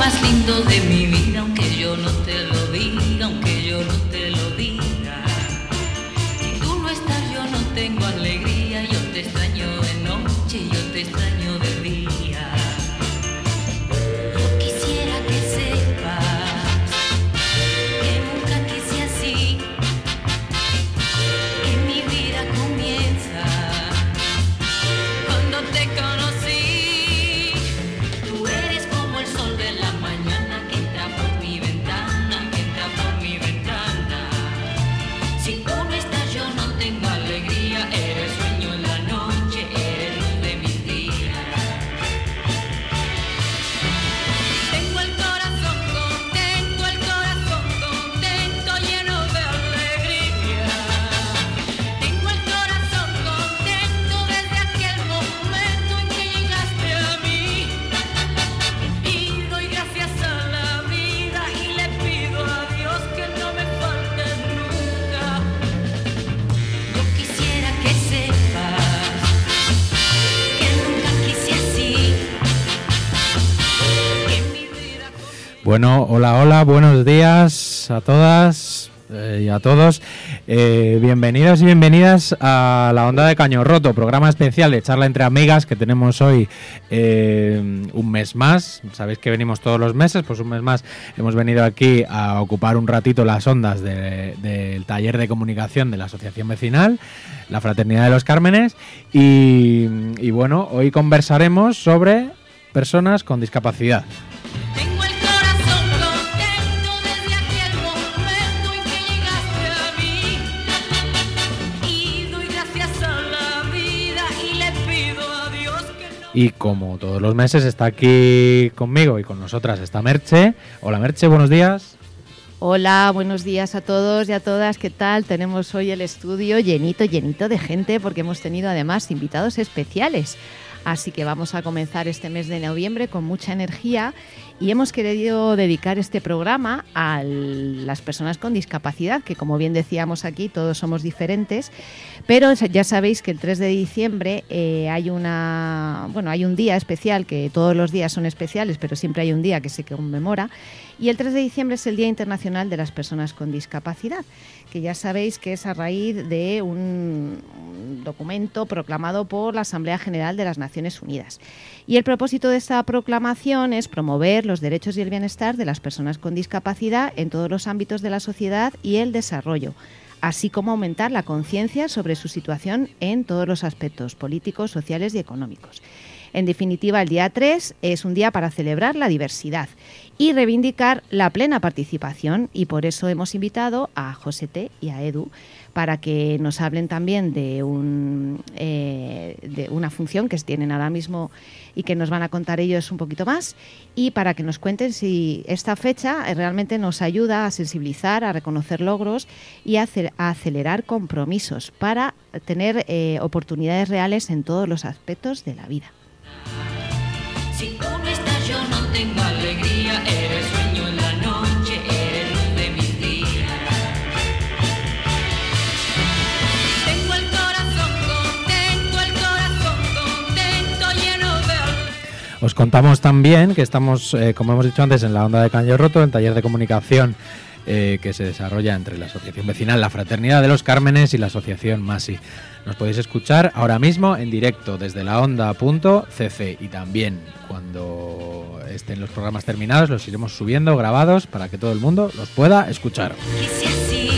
más lindo de mi vida, aunque yo no te lo diga, aunque yo no te lo diga. Si tú no estás yo no tengo alegría, yo te extraño de noche, yo te extraño de día. Yo quisiera que sepas que nunca quise así, que mi vida comienza cuando te conocí. Tú eres como el sol de la mañana que entra por mi ventana, que entra por mi ventana. Si tú no estás yo no tengo alegría, eres sueño en la noche, eres luz de mis días. Tengo el corazón contento, lleno de alegría. Tengo el corazón contento desde aquel momento en que llegaste a mí. Y doy gracias a la vida y le pido a Dios que no me faltes nunca. Yo quisiera que sepas que nunca quise así, que mi vida Bueno, hola, buenos días a todas y a todos. Bienvenidos y bienvenidas a La Onda de Caño Roto, programa especial de charla entre amigas que tenemos hoy un mes más. Sabéis que venimos todos los meses, pues un mes más hemos venido aquí a ocupar un ratito las ondas del taller de comunicación de la Asociación Vecinal, la Fraternidad de los Cármenes, y bueno, hoy conversaremos sobre personas con discapacidad. tengo el corazón contento desde aquel momento en que llegaste a mí. Y doy gracias a la vida y le pido a Dios que no. Y como todos los meses está aquí conmigo y con nosotras está Merche. Hola Merche, buenos días. Hola, buenos días a todos y a todas. ¿Qué tal? Tenemos hoy el estudio llenito de gente porque hemos tenido además invitados especiales. Así que vamos a comenzar este mes de noviembre con mucha energía y hemos querido dedicar este programa a las personas con discapacidad, que como bien decíamos aquí, todos somos diferentes, pero ya sabéis que el 3 de diciembre hay un día especial, que todos los días son especiales, pero siempre hay un día que se conmemora, y el 3 de diciembre es el Día Internacional de las Personas con Discapacidad, que ya sabéis que es a raíz de un documento proclamado por la Asamblea General de las Naciones Unidas. Y el propósito de esta proclamación es promover los derechos y el bienestar de las personas con discapacidad en todos los ámbitos de la sociedad y el desarrollo, así como aumentar la conciencia sobre su situación en todos los aspectos políticos, sociales y económicos. En definitiva, el día 3 es un día para celebrar la diversidad y reivindicar la plena participación, y por eso hemos invitado a Josete y a Edu para que nos hablen también de una función que tienen ahora mismo y que nos van a contar ellos un poquito más, y para que nos cuenten si esta fecha realmente nos ayuda a sensibilizar, a reconocer logros y a acelerar compromisos para tener oportunidades reales en todos los aspectos de la vida. Si tú no estás yo no tengo alegría, eres sueño en la noche, eres luz de mis días. Tengo el corazón contento, lleno de alegría. Os contamos también que estamos, como hemos dicho antes, en La Onda de Caño Roto, en taller de comunicación que se desarrolla entre la Asociación Vecinal, la Fraternidad de los Cármenes y la Asociación Masi. Nos podéis escuchar ahora mismo en directo desde laonda.cc, y también cuando estén los programas terminados los iremos subiendo grabados para que todo el mundo los pueda escuchar. Quise así,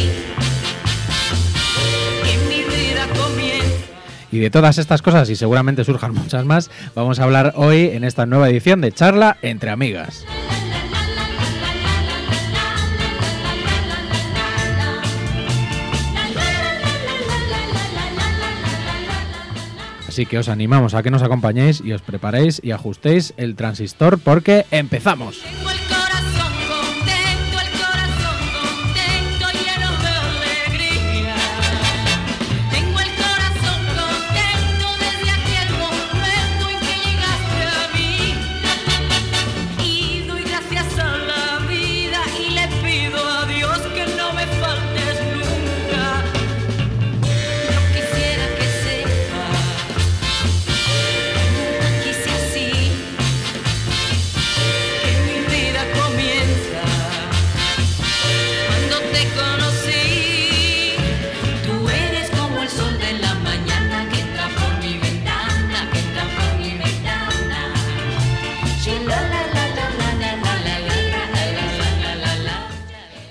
que mi vida comienza. Y de todas estas cosas, y seguramente surjan muchas más, vamos a hablar hoy en esta nueva edición de Charla entre Amigas. Así que os animamos a que nos acompañéis y os preparéis y ajustéis el transistor porque empezamos. Tengo el corazón contento, lleno de alegría. Tengo el corazón contento desde aquel momento en que llegaste a mí. Y doy gracias a la vida y le pido a Dios que no me faltes nunca. Yo quisiera que sepas que nunca quise así, que mi vida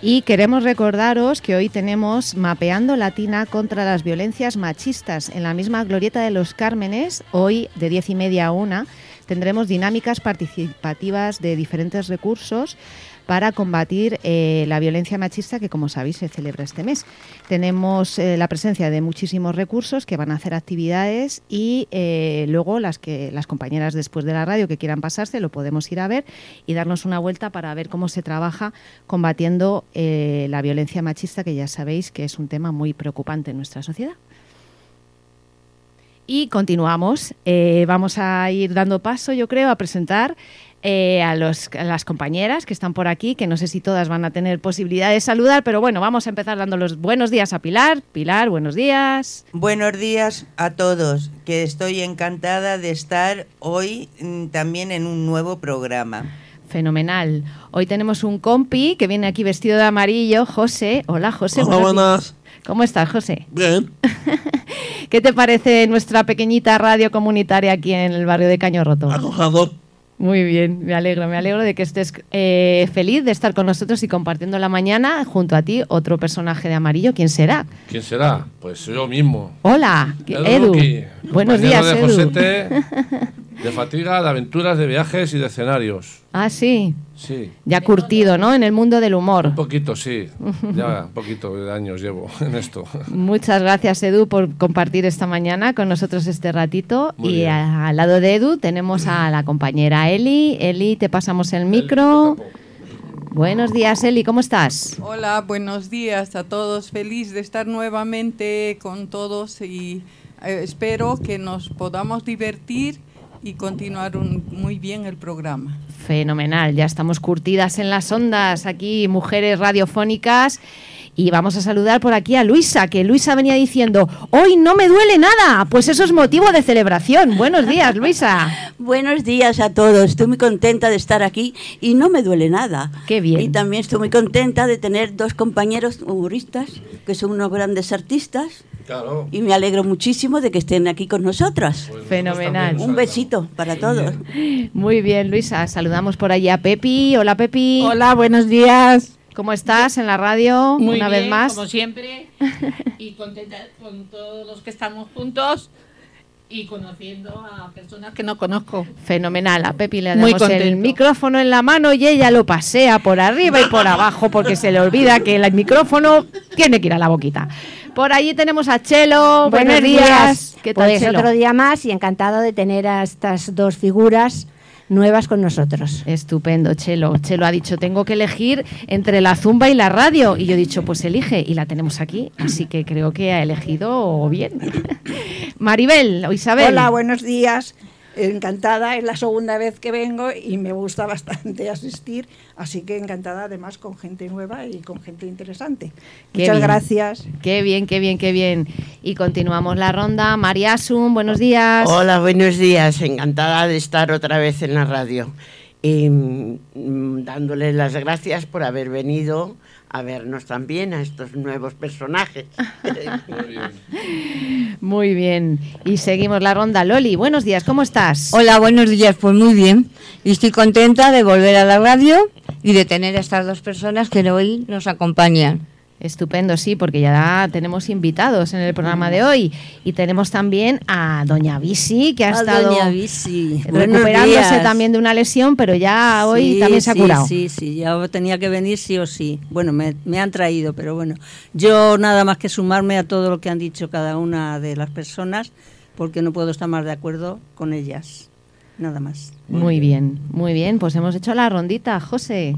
Y queremos recordaros que hoy tenemos Mapeando Latina contra las violencias machistas en la misma Glorieta de los Cármenes. Hoy de 10:30 a 1 tendremos dinámicas participativas de diferentes recursos para combatir la violencia machista que, como sabéis, se celebra este mes. Tenemos la presencia de muchísimos recursos que van a hacer actividades y luego las compañeras después de la radio que quieran pasarse lo podemos ir a ver y darnos una vuelta para ver cómo se trabaja combatiendo la violencia machista, que ya sabéis que es un tema muy preocupante en nuestra sociedad. Y continuamos. Vamos a ir dando paso, yo creo, a presentar a las compañeras que están por aquí, que no sé si todas van a tener posibilidad de saludar, pero bueno, vamos a empezar dando los buenos días a Pilar. Pilar, buenos días. Buenos días a todos, que estoy encantada de estar hoy también en un nuevo programa. Fenomenal. Hoy tenemos un compi que viene aquí vestido de amarillo, José. Hola, José. Hola, buenas. ¿Cómo estás, José? Bien. ¿Qué te parece nuestra pequeñita radio comunitaria aquí en el barrio de Cañorroto? Acogedor. Muy bien, me alegro de que estés feliz de estar con nosotros y compartiendo la mañana junto a ti otro personaje de amarillo. ¿Quién será? ¿Quién será? Pues yo mismo. Hola, Edu. Luqui, Buenos días, de Edu. Josete, de fatiga, de aventuras, de viajes y de escenarios. Ah, sí. Sí. Ya curtido, ¿no? En el mundo del humor. Un poquito, sí. Ya un poquito de años llevo en esto. Muchas gracias, Edu, por compartir esta mañana con nosotros este ratito. Muy y bien. al lado de Edu tenemos a la compañera Eli. Eli, te pasamos el micro. Buenos días, Eli, ¿cómo estás? Hola, buenos días a todos. Feliz de estar nuevamente con todos y espero que nos podamos divertir y continuar muy bien el programa. Fenomenal, ya estamos curtidas en las ondas, aquí mujeres radiofónicas. Y vamos a saludar por aquí a Luisa, que Luisa venía diciendo, hoy no me duele nada, pues eso es motivo de celebración. Buenos días, Luisa. Buenos días a todos, estoy muy contenta de estar aquí y no me duele nada. Qué bien. Y también estoy muy contenta de tener dos compañeros humoristas, que son unos grandes artistas, Claro. y me alegro muchísimo de que estén aquí con nosotras. Pues Fenomenal. nosotros Un también, besito para todos. Muy bien, Luisa. Saludamos por allí a Pepi. Hola, Pepi. Hola, buenos días. ¿Cómo estás en la radio? Muy Una bien, vez más. como siempre, y contenta con todos los que estamos juntos y conociendo a personas que no conozco. Fenomenal. A Pepi le Muy damos el contento. micrófono en la mano y ella lo pasea por arriba y por abajo porque se le olvida que el micrófono tiene que ir a la boquita. Por allí tenemos a Chelo. Buenos días. ¿Qué tal, Pues Chelo? otro día más y encantado de tener a estas dos figuras nuevas con nosotros. Estupendo, Chelo. Chelo ha dicho, tengo que elegir entre la zumba y la radio. Y yo he dicho, pues elige. Y la tenemos aquí. Así que creo que ha elegido bien. Maribel o Isabel. Hola, buenos días. Encantada, es la segunda vez que vengo y me gusta bastante asistir, así que encantada además con gente nueva y con gente interesante. Qué Muchas bien. gracias. Qué bien, qué bien, qué bien. Y continuamos la ronda. María Asun, buenos días. Hola, buenos días. Encantada de estar otra vez en la radio. Y dándoles las gracias por haber venido a vernos también a estos nuevos personajes. Muy bien. Muy bien. Y seguimos la ronda. Loli, buenos días, ¿cómo estás? Hola, buenos días, pues muy bien. Y estoy contenta de volver a la radio y de tener a estas dos personas que hoy nos acompañan. Estupendo, sí, porque ya tenemos invitados en el programa de hoy. Y tenemos también a Doña Bisi, que ha estado Doña Bisi. recuperándose también de una lesión, pero ya hoy también se ha curado. Sí, ya tenía que venir sí o sí. Bueno, me han traído, pero bueno. Yo nada más que sumarme a todo lo que han dicho cada una de las personas, porque no puedo estar más de acuerdo con ellas. Nada más. Muy bien, muy bien. Pues hemos hecho la rondita, José.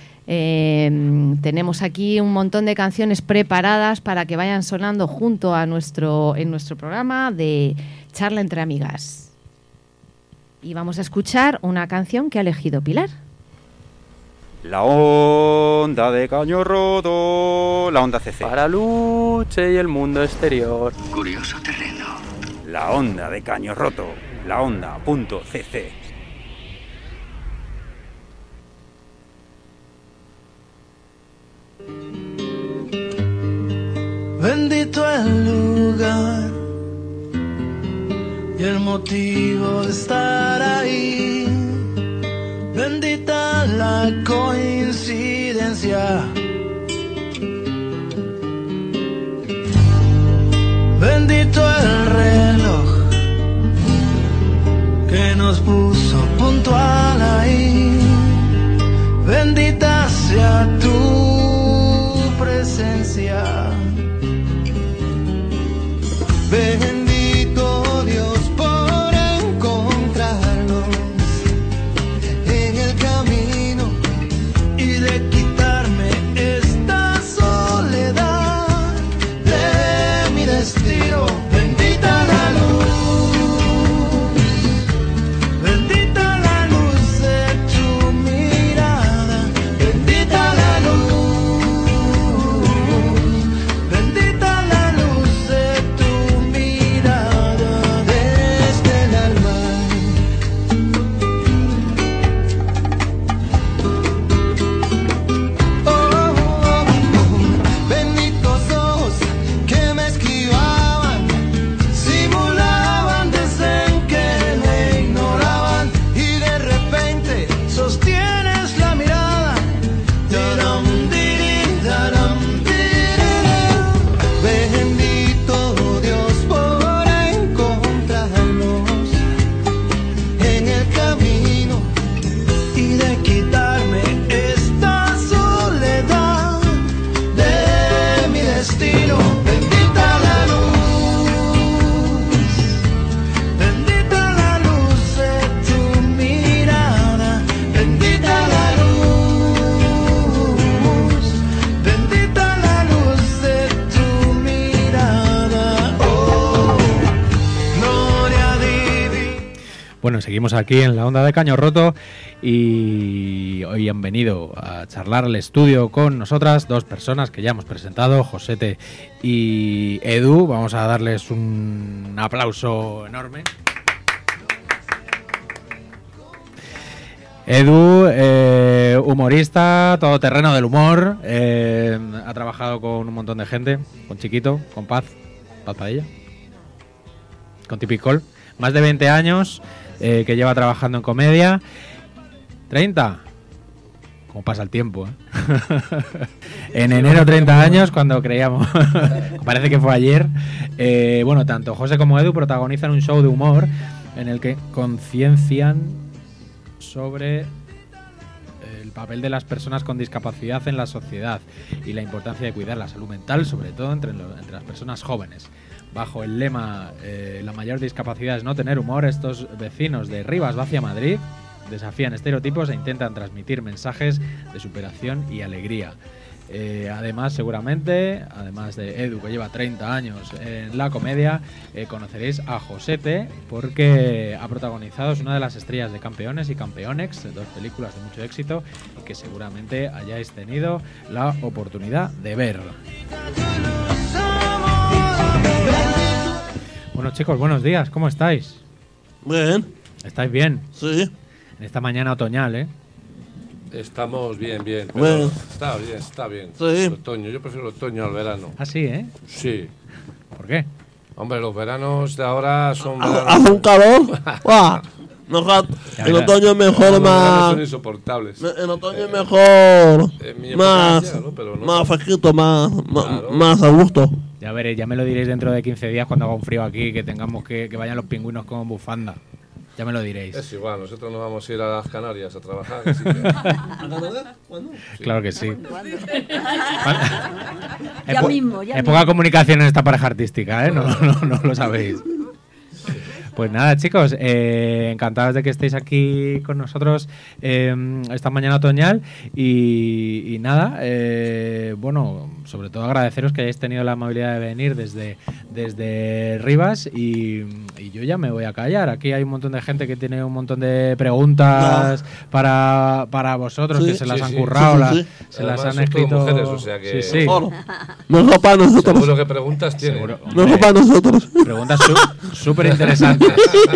Tenemos aquí un montón de canciones preparadas para que vayan sonando junto a en nuestro programa de Charla entre Amigas. Y vamos a escuchar una canción que ha elegido Pilar. La onda de Cañorroto, la onda CC. Para Luche y el mundo exterior. Curioso terreno. La onda de Cañorroto, la onda.cc. Bendito el lugar y el motivo de estar ahí. Bendita la coincidencia nos puso puntual ahí. Bendita sea tu presencia. Bendito Dios por encontrarnos en el camino y de quitarme esta soledad de mi destino. Bendita la luz, bendita la luz de tu mirada, bendita la luz, bendita la luz de tu mirada desde el alma. Benditos ojos que me esquivaban, simulaban desdén que me ignoraban, y de repente sostienes la mirada. Taram, dirin, taram, dirin. Bendito Dios por encontrarnos en el camino y de quitarme esta soledad de mi destino. Bendita la luz, bendita la luz de tu mirada, bendita la luz, bendita la luz de tu mirada. Oh, gloria divina. Bueno, seguimos aquí en la onda de Caño Roto y hoy han venido a charlar al estudio con nosotras dos personas que ya hemos presentado, Josete y Edu. Vamos a darles un aplauso enorme. Edu, humorista, todoterreno del humor, ha trabajado con un montón de gente, con Chiquito, con Paz Padilla, con Tipicol, más de 20 años que lleva trabajando en comedia. 30, como pasa el tiempo, en enero 30 años, cuando creíamos, parece que fue ayer. Bueno, tanto José como Edu protagonizan un show de humor en el que conciencian sobre el papel de las personas con discapacidad en la sociedad y la importancia de cuidar la salud mental, sobre todo entre las personas jóvenes. Bajo el lema la mayor discapacidad es no tener humor, estos vecinos de Rivas Vacia Madrid desafían estereotipos e intentan transmitir mensajes de superación y alegría. Además, seguramente, además de Edu, que lleva 30 años en la comedia, conoceréis a Josete, porque ha protagonizado, es una de las estrellas de Campeones y Campeonex, dos películas de mucho éxito y que seguramente hayáis tenido la oportunidad de ver. Bueno, chicos, buenos días, ¿cómo estáis? Bien. ¿Estáis bien? Sí. En esta mañana otoñal, ¿eh? Estamos bien, bien. Pero Bueno. Está bien, está bien. Sí. El otoño, yo prefiero el otoño al verano. Ah, sí, ¿eh? Sí. ¿Por qué? Hombre, los veranos de ahora son veranos... Hace un calor. ¡Guau! Mejor, Ya en verás. otoño es mejor, Los veranos más. son insoportables. En otoño es mejor. en mi época Más. ya, ¿no? Pero no. Más fresquito, más. Claro. Más a gusto. Ya veréis, ya me lo diréis dentro de 15 días cuando haga un frío aquí, que tengamos que vayan los pingüinos con bufanda. Ya me lo diréis. Es igual, nosotros nos vamos a ir a las Canarias a trabajar. Así que... ¿Cuándo? Claro que sí. Ya mismo, ya Hay mismo. poca comunicación en esta pareja artística, ¿eh? No lo sabéis. Pues nada, chicos, encantados de que estéis aquí con nosotros esta mañana otoñal y nada, bueno, sobre todo agradeceros que hayáis tenido la amabilidad de venir desde Rivas y yo ya me voy a callar. Aquí hay un montón de gente que tiene un montón de preguntas para vosotros, Sí, que se las sí, han sí. currado, Sí, sí, sí. se las Además, han son todo escrito. mujeres, o sea que- Sí, sí. Mejor. Mejor para nosotros. Seguro que preguntas tiene. Seguro. Mejor para nosotros. Preguntas súper interesantes.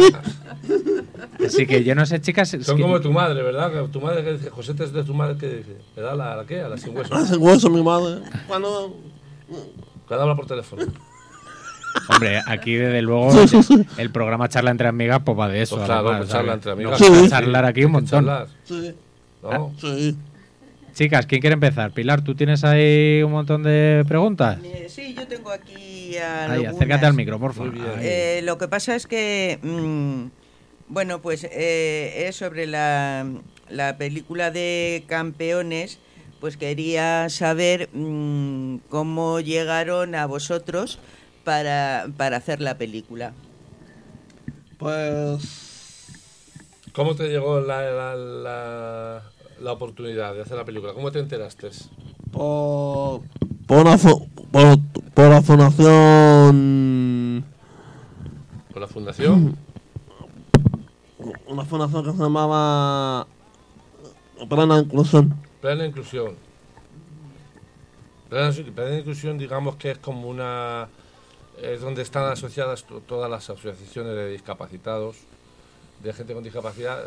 Así que yo no sé, chicas. es Son que- como tu madre, ¿verdad? Que tu madre que dice, Josete es de tu madre que dice, ¿le da la qué? A la sin hueso. Hace hueso mi madre. Cuando. Cada habla por teléfono. Hombre, aquí desde luego Sí, sí, sí. el programa Charla entre Amigas pues va de eso. Pues claro, además, pues charla ¿sabes? entre amigas. Nos gusta Sí. charlar aquí un montón. Charlar. Sí. ¿No? Sí. Chicas, ¿quién quiere empezar? Pilar, ¿tú tienes ahí un montón de preguntas? Sí, yo tengo aquí Ahí, algunas. acércate al micro, por favor. Muy bien. Ahí. Lo que pasa es que Bueno, pues es sobre la película de Campeones. Pues quería saber cómo llegaron a vosotros para hacer la película. Pues... ¿Cómo te llegó la oportunidad de hacer la película? ¿Cómo te enteraste? Por la fundación... ¿Por la fundación? Una fundación que se llamaba Plena Inclusión. Plena Inclusión. Plena Inclusión, digamos que es como una... Es donde están asociadas todas las asociaciones de discapacitados, de gente con discapacidad.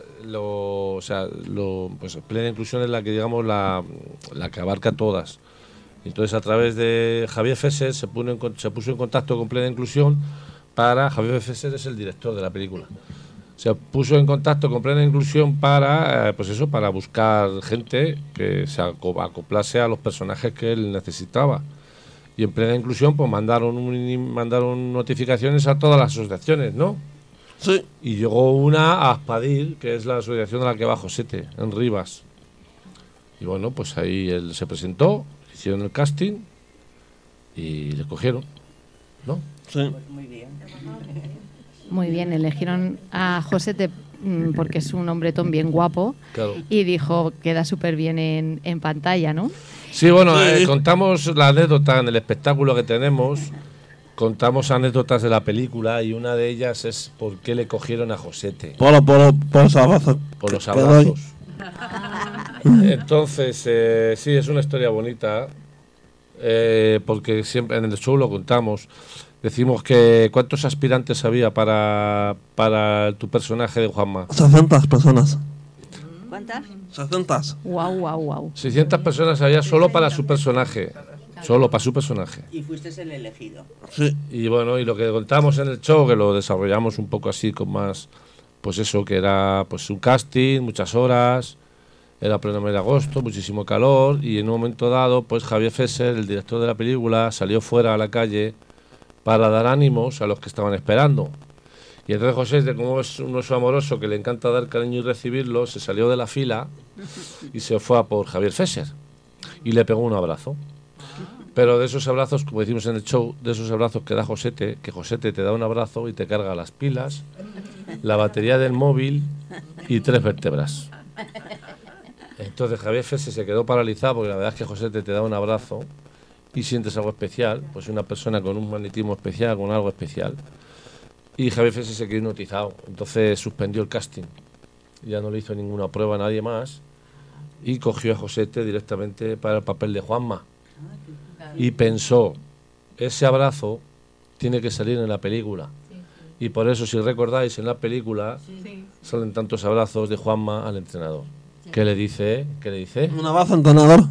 Pues Plena Inclusión es la que, digamos, la que abarca todas. Entonces, a través de Javier Fesser se puso en contacto con Plena Inclusión Javier Fesser es el director de la película. Se puso en contacto con Plena Inclusión para buscar gente que se acoplase a los personajes que él necesitaba. Y en Plena Inclusión pues mandaron notificaciones a todas las asociaciones, ¿no? Sí. Y llegó una a Aspadir, que es la asociación de la que va Josete, en Rivas. Y bueno, pues ahí él se presentó, hicieron el casting y le cogieron, ¿no? Sí. Pues muy bien. Muy bien, eligieron a Josete porque es un hombretón bien guapo. Claro. Y dijo, queda súper bien en pantalla, ¿no? Sí, bueno, contamos la anécdota en el espectáculo que tenemos, contamos anécdotas de la película y una de ellas es por qué le cogieron a Josete. Por los abrazos. Por los abrazos. Entonces, sí, es una historia bonita, porque siempre en el show lo contamos. Decimos que ¿cuántos aspirantes había para tu personaje de Juanma? 600 personas. ¿Cuántas? 600. Wow. 600 personas había solo para su personaje. Solo para su personaje. Y fuiste el elegido. Sí. Y bueno, y lo que contamos en el show, que lo desarrollamos un poco así con más, pues eso, que era pues un casting, muchas horas, era pleno mes de agosto, muchísimo calor, y en un momento dado, pues Javier Fesser, el director de la película, salió fuera a la calle para dar ánimos a los que estaban esperando. Y entonces José, como es un oso amoroso que le encanta dar cariño y recibirlo, se salió de la fila y se fue a por Javier Fesser y le pegó un abrazo. Pero de esos abrazos, como decimos en el show, de esos abrazos que da Josete, que Josete te da un abrazo y te carga las pilas, la batería del móvil y 3 vértebras. Entonces Javier Fesser se quedó paralizado porque la verdad es que Josete te da un abrazo y sientes algo especial, pues una persona con un magnetismo especial, con algo especial. Y Javier Fesser se quedó hipnotizado, entonces suspendió el casting. Ya no le hizo ninguna prueba a nadie más y cogió a Josete directamente para el papel de Juanma. Y pensó, ese abrazo tiene que salir en la película. Y por eso, si recordáis, en la película salen tantos abrazos de Juanma al entrenador. ¿Qué le dice? Un abrazo, entrenador.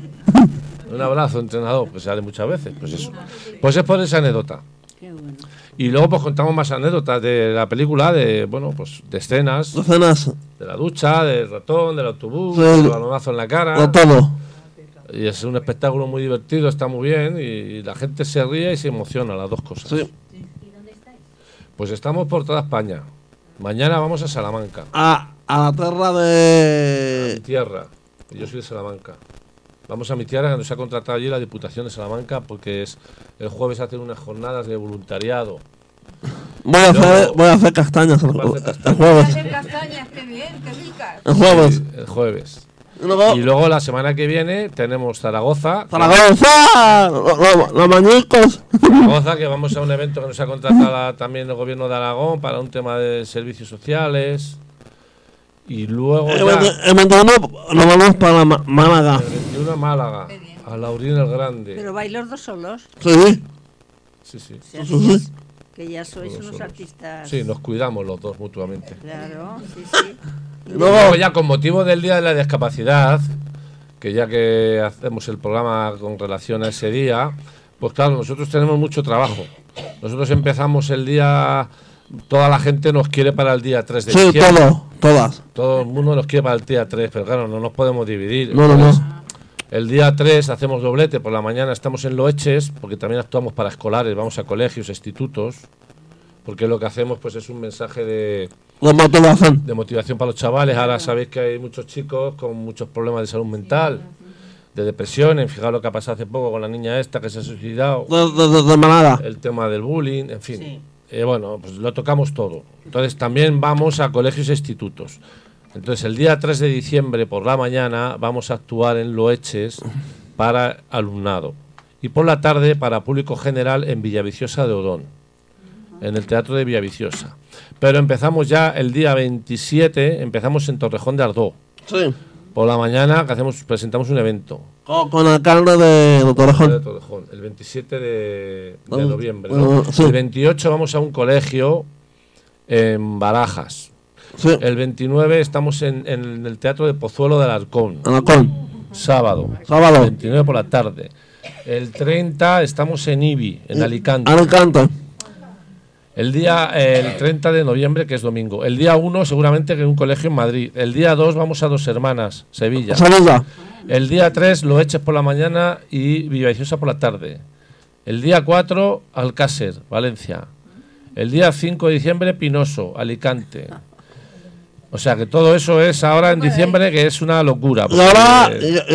Un abrazo, entrenador, pues sale muchas veces, pues eso. Pues es por esa anécdota. Qué bueno. Y luego pues contamos más anécdotas de la película, de escenas. De la ducha, del ratón, del autobús, del balonazo en la cara. De todo. Y es un espectáculo muy divertido, está muy bien, y la gente se ríe y se emociona, las dos cosas. Sí. ¿Y dónde estáis? Pues estamos por toda España. Mañana vamos a Salamanca. A la tierra de... A mi tierra. Yo soy de Salamanca. Vamos a mi tierra, que nos ha contratado allí la Diputación de Salamanca, porque el jueves hacen unas jornadas de voluntariado. Voy a hacer castañas el jueves. Hacer castañas, qué bien, qué ricas. El jueves. Sí, el jueves. Y luego la semana que viene tenemos Zaragoza. ¡Zaragoza! ¡Los mañicos! Zaragoza, que vamos a un evento que nos ha contratado también el gobierno de Aragón para un tema de servicios sociales. Y luego el 21 nos vamos para Málaga. El 21 a Málaga, a Laurín el Grande. ¿Pero vais los dos solos? Sí. Sí. Que ya sois unos artistas. Sí, nos cuidamos los dos mutuamente. Claro, sí. Y luego ya con motivo del Día de la Discapacidad, que ya que hacemos el programa con relación a ese día, pues claro, nosotros tenemos mucho trabajo. Nosotros empezamos el día... Toda la gente nos quiere para el día 3 de diciembre. Sí, todas. Todo el mundo nos quiere para el día 3, pero claro, no nos podemos dividir. No. El día 3 hacemos doblete, por la mañana estamos en Loeches, porque también actuamos para escolares, vamos a colegios, institutos, porque lo que hacemos pues es un mensaje De motivación. De motivación para los chavales. Ahora sabéis que hay muchos chicos con muchos problemas de salud mental, de depresiones. Fijaos lo que ha pasado hace poco con la niña esta que se ha suicidado. De manada. El tema del bullying, en fin. Bueno, pues lo tocamos todo. Entonces también vamos a colegios e institutos. Entonces el día 3 de diciembre por la mañana vamos a actuar en Loeches para alumnado. Y por la tarde para público general en Villaviciosa de Odón, en el Teatro de Villaviciosa. Pero empezamos ya el día 27, empezamos en Torrejón de Ardoz. Sí. Por la mañana que presentamos un evento. Con el alcalde de Torrejón. El 27 de noviembre. ¿No? Sí. El 28 vamos a un colegio en Barajas. Sí. El 29 estamos en el Teatro de Pozuelo de Alarcón. Sábado. 29 por la tarde. El 30 estamos en Ibi, en Alicante. El 30 de noviembre, que es domingo. El día 1 seguramente que en un colegio en Madrid. El día 2 vamos a Dos Hermanas, Sevilla. El día 3 Loeches por la mañana y Villaviciosa por la tarde. El día 4 Alcácer, Valencia. El día 5 de diciembre Pinoso, Alicante. O sea que todo eso es ahora en diciembre, que es una locura. Y ahora,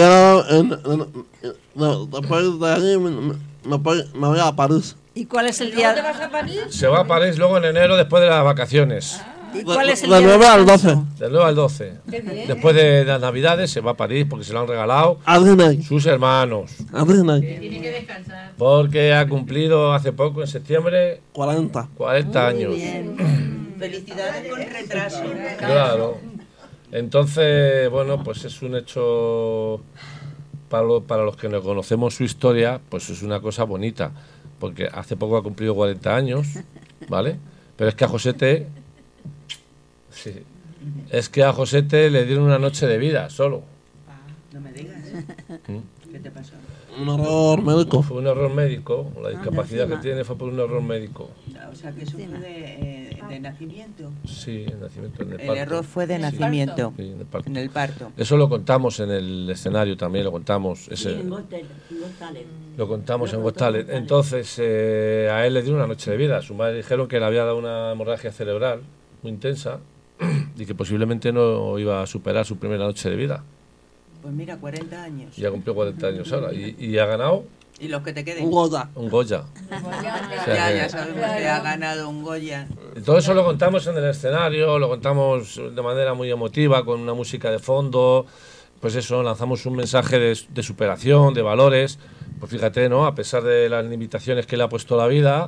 después de allí me voy a París. ¿Y cuál es el día? ¿Dónde vas a París? Se va a París luego en enero, después de las vacaciones. ¿Y cuál es el Del día? 9 al 12. Del 9 al 12. Qué bien. Después de las Navidades se va a París porque se lo han regalado sus hermanos. Tiene que descansar. Porque ha cumplido hace poco, en septiembre, 40 años. Felicidades con retraso. Claro. Entonces, bueno, pues es un hecho para los que no conocemos su historia, pues es una cosa bonita. Porque hace poco ha cumplido 40 años, ¿vale? Pero es que a Josete... Sí. Es que a Josete le dieron una noche de vida, solo. No me digas. ¿Qué te pasó? Un error médico. Fue un error médico. La discapacidad que tiene fue por un error médico. O sea, que eso fue de nacimiento. Sí, el nacimiento en el El parto. error fue de nacimiento. Sí, en el parto. Eso lo contamos en el escenario también, lo contamos. Lo contamos en Got Talent. Entonces, a él le dieron una noche de vida. A su madre dijeron que le había dado una hemorragia cerebral muy intensa y que posiblemente no iba a superar su primera noche de vida. Pues mira, 40 años. Ya cumplió 40 años ahora. Y ha ganado... ¿Y los que te queden? Un Goya. Un Goya. Ya sabemos que ha ganado un Goya. Todo eso lo contamos en el escenario, lo contamos de manera muy emotiva, con una música de fondo. Pues eso, lanzamos un mensaje de superación, de valores. Pues fíjate, ¿no? A pesar de las limitaciones que le ha puesto la vida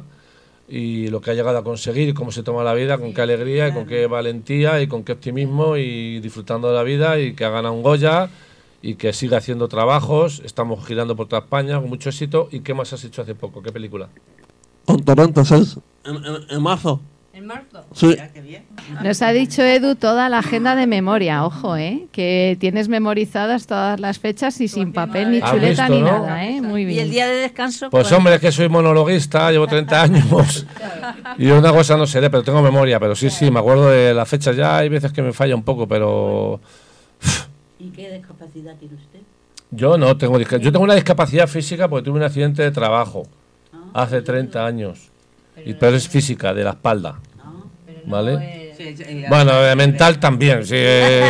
y lo que ha llegado a conseguir, cómo se toma la vida, con qué alegría, y con qué valentía y con qué optimismo y disfrutando de la vida, y que ha ganado un Goya y que sigue haciendo trabajos. Estamos girando por toda España con mucho éxito. ¿Y qué más has hecho hace poco? ¿Qué película? Con Torrente 6. En marzo. ¿En marzo? Sí. Nos ha dicho Edu toda la agenda de memoria, ojo, que tienes memorizadas todas las fechas y sin papel ni ¿Has chuleta visto, ni no? nada, muy bien. ¿Y el día de descanso? Pues hombre, es que soy monologuista, llevo 30 años y una cosa no sé, pero tengo memoria, pero sí, me acuerdo de las fechas. Ya hay veces que me falla un poco, pero... ¿Y qué discapacidad tiene usted? Yo no tengo yo tengo una discapacidad física porque tuve un accidente de trabajo hace 30 años, pero es física, de la espalda, ¿vale? Bueno, mental también, sí.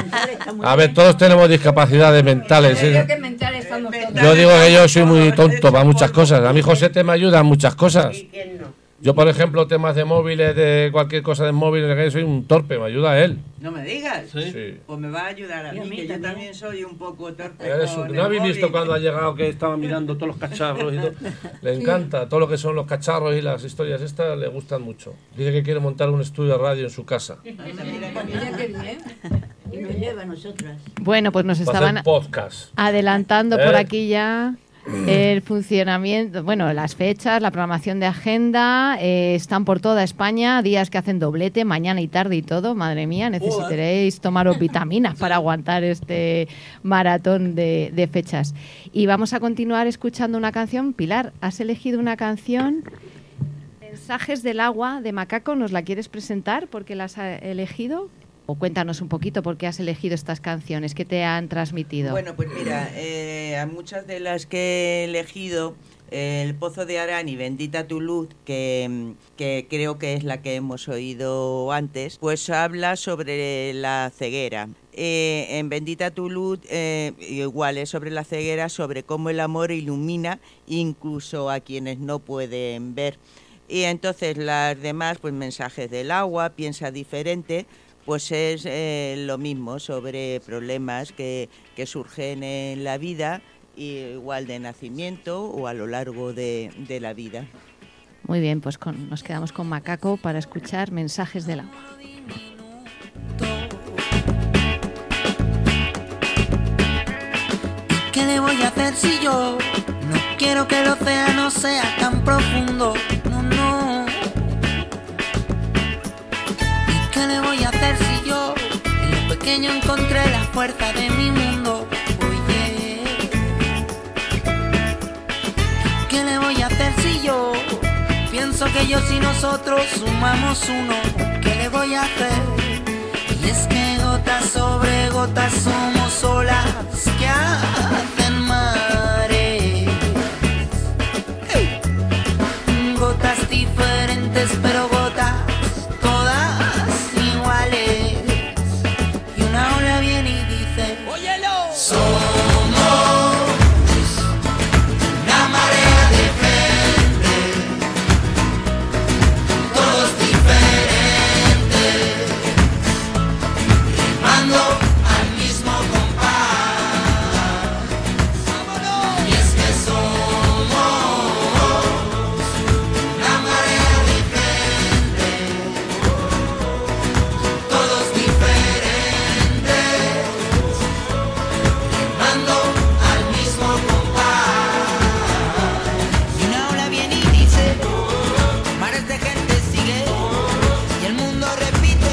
A ver, todos tenemos discapacidades mentales. Yo creo que mental estamos todos. Yo digo que yo soy muy tonto para muchas cosas. A mí José me ayuda en muchas cosas. Yo, por ejemplo, temas de móviles, de cualquier cosa de móviles, soy un torpe, me ayuda él. No me digas. Sí. Pues me va a ayudar a mí, que yo también soy un poco torpe. ¿No habéis visto cuando ha llegado que estaba mirando todos los cacharros y todo? Le encanta, todo lo que son los cacharros y las historias estas le gustan mucho. Dice que quiere montar un estudio de radio en su casa. Mira qué bien. Y nos lleva a nosotras. Bueno, pues nos estaban podcast. adelantando por aquí ya el funcionamiento, bueno, las fechas, la programación de agenda, están por toda España, días que hacen doblete, mañana y tarde y todo. Madre mía, necesitaréis tomaros vitaminas para aguantar este maratón de fechas. Y vamos a continuar escuchando una canción. Pilar, has elegido una canción, Mensajes del agua, de Macaco. ¿Nos la quieres presentar? ¿Por qué la has elegido? O cuéntanos un poquito por qué has elegido estas canciones, qué te han transmitido. Bueno, pues mira, a muchas de las que he elegido, El Pozo de Arán y Bendita tu luz, que creo que es la que hemos oído antes, pues habla sobre la ceguera. En Bendita tu luz, igual es sobre la ceguera, sobre cómo el amor ilumina incluso a quienes no pueden ver. Y entonces las demás, pues Mensajes del agua, Piensa diferente, pues es lo mismo, sobre problemas que surgen en la vida, igual de nacimiento o a lo largo de la vida. Muy bien, pues nos quedamos con Macaco para escuchar Mensajes del agua. ¿Qué le voy a hacer si yo no quiero que el océano sea tan profundo? No, no. ¿Y qué le voy a hacer si yo en lo pequeño encontré la fuerza de mi mundo? Oye, ¿qué le voy a hacer si yo pienso que ellos y nosotros sumamos uno? ¿Qué le voy a hacer? Y es que gotas sobre gotas somos olas que hacen mares. ¡Hey! Gotas diferentes pero gotas todas iguales. Y una ola viene y dice: ¡óyelo! Somos una marea de gente, todos diferentes, remando al mismo compás. Y es que somos una marea de gente, todos diferentes, remando al mismo compás. Y una ola viene y dice: mares de gente sigue, y el mundo repite.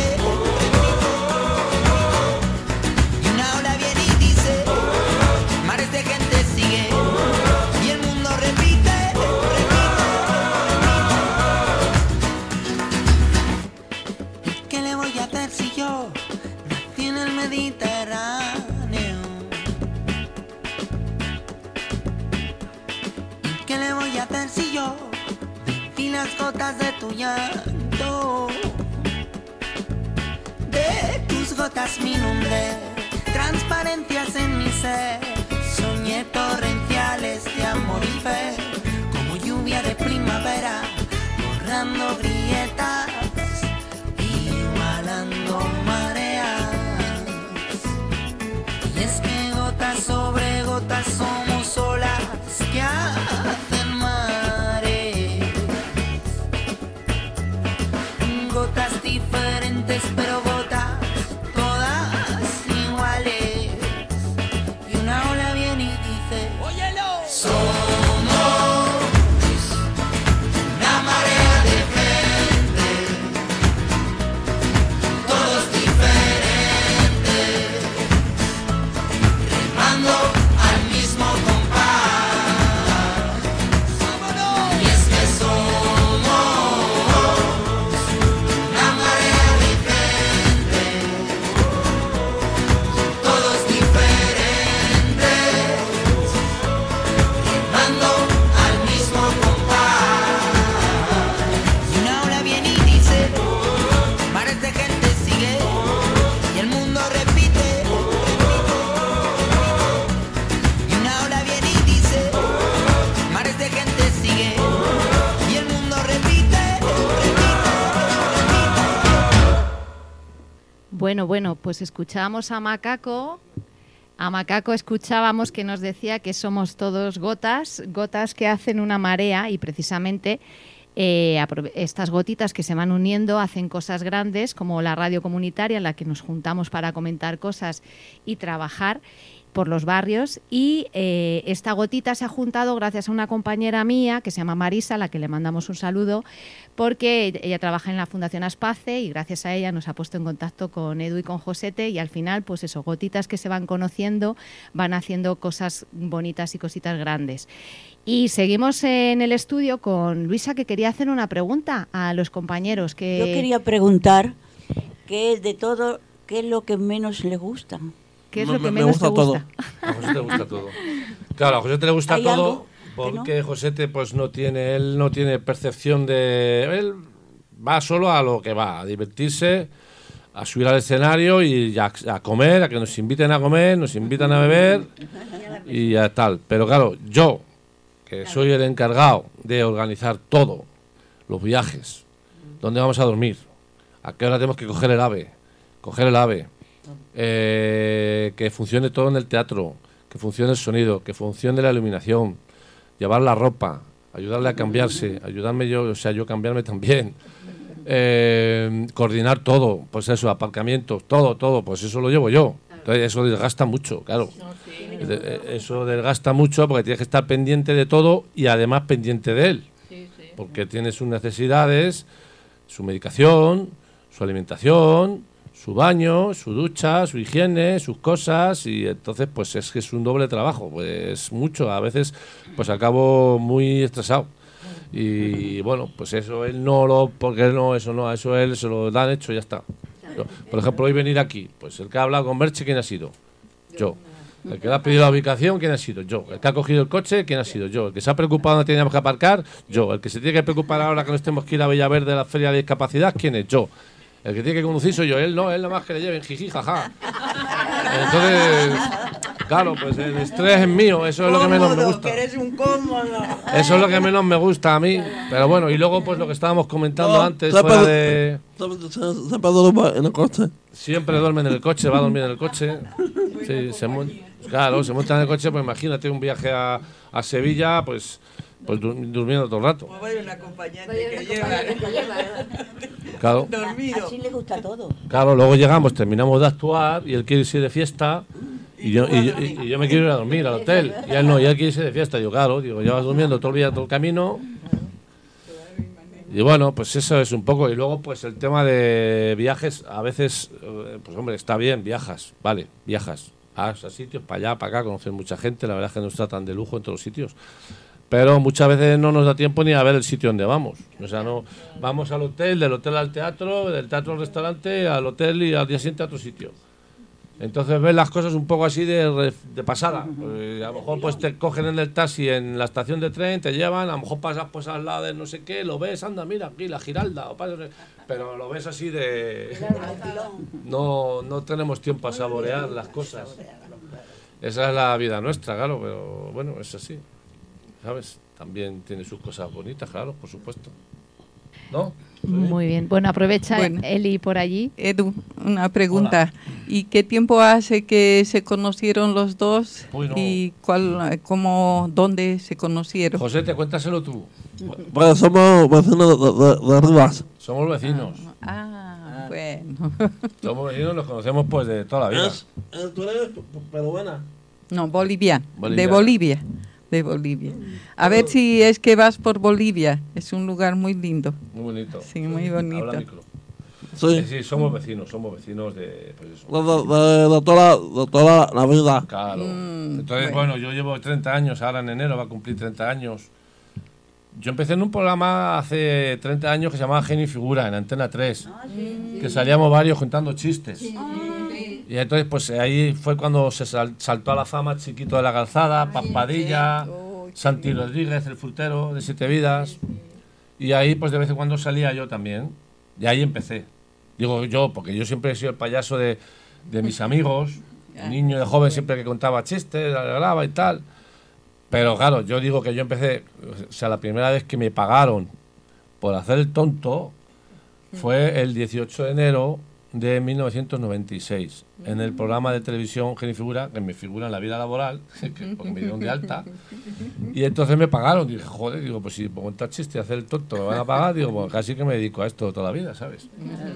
Y una ola viene y dice: mares de gente sigue, y el mundo repite, ¿Y qué le voy a hacer si yo nací en el Mediterráneo? ¿Y qué le voy a hacer si yo vi las gotas de tu llanto? De tus gotas me inundé, transparencias en mi ser, soñé torrenciales de amor y fe, como lluvia de primavera, borrando grietas, igualando mareas. Y es que gotas sobre gotas somos olas que hacen mares. Gotas diferentes pero gotas todas iguales. Y una ola viene y dice: óyelo. Somos una marea de gente, todos diferentes, remando al mismo compás. Y es que somos una marea de gente, todos diferentes, remando al mismo compás. Y una ola viene y dice: mares de gente sigue, y el mundo repite. Y una ola viene y dice: mares de gente sigue, y el mundo repite. Bueno, pues escuchábamos a Macaco. A Macaco escuchábamos que nos decía que somos todos gotas que hacen una marea, y precisamente estas gotitas que se van uniendo hacen cosas grandes, como la radio comunitaria en la que nos juntamos para comentar cosas y trabajar por los barrios. Y esta gotita se ha juntado gracias a una compañera mía que se llama Marisa, a la que le mandamos un saludo, porque ella trabaja en la Fundación Aspace y gracias a ella nos ha puesto en contacto con Edu y con Josete, y al final, pues eso, gotitas que se van conociendo, van haciendo cosas bonitas y cositas grandes. Y seguimos en el estudio con Luisa, que quería hacer una pregunta a los compañeros. Yo quería preguntar que de todo ¿qué es lo que menos le gusta? ¿Qué es lo que menos te gusta? A José te gusta todo. Claro, a José te le gusta ¿Hay todo algo porque Josete pues no tiene percepción de... Él va solo a lo que va, a divertirse, a subir al escenario y a comer, a que nos inviten a comer, nos invitan a beber y ya tal. Pero claro, yo, que soy el encargado de organizar todo, los viajes, dónde vamos a dormir, a qué hora tenemos que coger el ave, que funcione todo en el teatro, que funcione el sonido, que funcione la iluminación, llevar la ropa, ayudarle a cambiarse, ayudarme yo, o sea, yo cambiarme también, coordinar todo, pues eso, aparcamientos, todo, pues eso lo llevo yo. Entonces eso desgasta mucho, claro. Eso desgasta mucho porque tienes que estar pendiente de todo y además pendiente de él. Porque tiene sus necesidades, su medicación, su alimentación, su baño, su ducha, su higiene, sus cosas, y entonces pues es que es un doble trabajo, pues mucho, a veces pues acabo muy estresado. Y bueno, pues eso él no lo, porque él no, eso él se lo dan hecho y ya está. Por ejemplo, hoy venir aquí, pues el que ha hablado con Merche, ¿quién ha sido? Yo. El que le ha pedido la ubicación, ¿quién ha sido? Yo. El que ha cogido el coche, ¿quién ha sido? Yo. El que se ha preocupado donde teníamos que aparcar, yo. El que se tiene que preocupar ahora que nos tenemos que ir a Villaverde de la Feria de Discapacidad, ¿quién es? Yo. El que tiene que conducir soy yo. Él no, él nada más que le lleven jiji, jaja. Entonces, claro, pues el estrés es mío, eso es lo que menos me gusta. Que eres un cómodo. Eso es lo que menos me gusta a mí. Pero bueno, y luego pues lo que estábamos comentando antes fuera de... ¿Siempre duerme en el coche? Siempre duerme en el coche, va a dormir en el coche. Sí, se monta en el coche, pues imagínate un viaje a Sevilla, pues durmiendo todo el rato. Pues hay un acompañante que lleva. Claro. Dormido. Así le gusta todo. Claro, luego llegamos, terminamos de actuar y él quiere irse de fiesta y yo me quiero ir a dormir al hotel. Y él no, y él quiere irse de fiesta. Digo, claro, llevas durmiendo todo el día, todo el camino. Y bueno, pues eso es un poco. Y luego, pues el tema de viajes, a veces, pues hombre, está bien, viajas, vale, viajas a sitios, para allá, para acá, conocer mucha gente. La verdad es que nos tratan de lujo en todos los sitios. Pero muchas veces no nos da tiempo ni a ver el sitio donde vamos. O sea, no vamos al hotel, del hotel al teatro, del teatro al restaurante, al hotel y al día siguiente a otro sitio. Entonces ves las cosas un poco así de pasada. A lo mejor pues te cogen en el taxi en la estación de tren, te llevan, a lo mejor pasas pues al lado de no sé qué, lo ves, anda, mira aquí la Giralda, o pasas, pero lo ves así de... No tenemos tiempo a saborear las cosas. Esa es la vida nuestra, claro, pero bueno, es así. ¿Sabes? También tiene sus cosas bonitas, claro, por supuesto. ¿No? Muy bien. Bueno, aprovecha Eli por allí. Edu, una pregunta. Hola. ¿Y qué tiempo hace que se conocieron los dos? No. ¿Y dónde se conocieron? José, te cuéntaselo tú. Pues somos vecinos de Rivas. Somos vecinos. Bueno. Somos vecinos, nos conocemos pues de toda la vida. ¿Tú eres peruana? No, boliviana. De Bolivia. De Bolivia. A ver si es que vas por Bolivia. Es un lugar muy lindo. Muy bonito. Sí, muy bonito. Habla micro. Sí. Sí, somos vecinos de... Pues eso. De toda la vida. Claro. Entonces, bueno, yo llevo 30 años, ahora en enero va a cumplir 30 años. Yo empecé en un programa hace 30 años que se llamaba Genio y Figura, en Antena 3, que salíamos varios juntando chistes. Y entonces, pues ahí fue cuando se saltó a la fama Chiquito de la Calzada, Paspadilla, Santi Rodríguez, el frutero de Siete Vidas. Y ahí, pues de vez en cuando salía yo también. Y ahí empecé. Digo yo, porque yo siempre he sido el payaso de mis amigos, niño de joven siempre que contaba chistes, alegraba y tal. Pero claro, yo digo que yo empecé, o sea, la primera vez que me pagaron por hacer el tonto fue el 18 de enero de 1996, en el programa de televisión Genio y Figura, que me figura en la vida laboral, porque me dieron de alta, y entonces me pagaron. Dije, joder, digo, pues si pongo contar chistes y hacer el tonto, ¿me van a pagar? Digo, pues casi que me dedico a esto toda la vida, ¿sabes?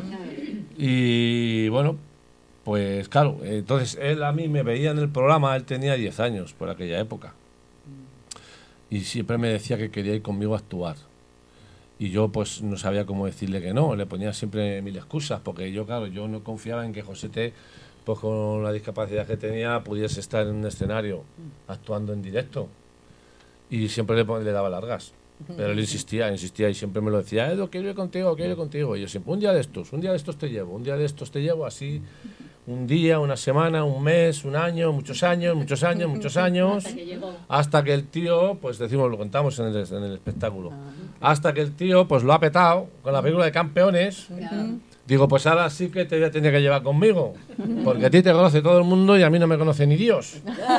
Y bueno, pues claro, entonces él a mí me veía en el programa, él tenía 10 años por aquella época, y siempre me decía que quería ir conmigo a actuar. Y yo pues no sabía cómo decirle que no, le ponía siempre mil excusas, porque yo, claro, yo no confiaba en que Josete, pues con la discapacidad que tenía, pudiese estar en un escenario actuando en directo. Y siempre le daba largas. Pero él insistía y siempre me lo decía, Edu, quiero ir contigo. Y yo siempre, un día de estos te llevo, así un día, una semana, un mes, un año, muchos años, hasta que el tío, pues decimos, lo contamos en el espectáculo, hasta que el tío pues lo ha petado con la película de Campeones. Digo, pues ahora sí que te voy a tener que llevar conmigo, porque a ti te conoce todo el mundo y a mí no me conoce ni Dios.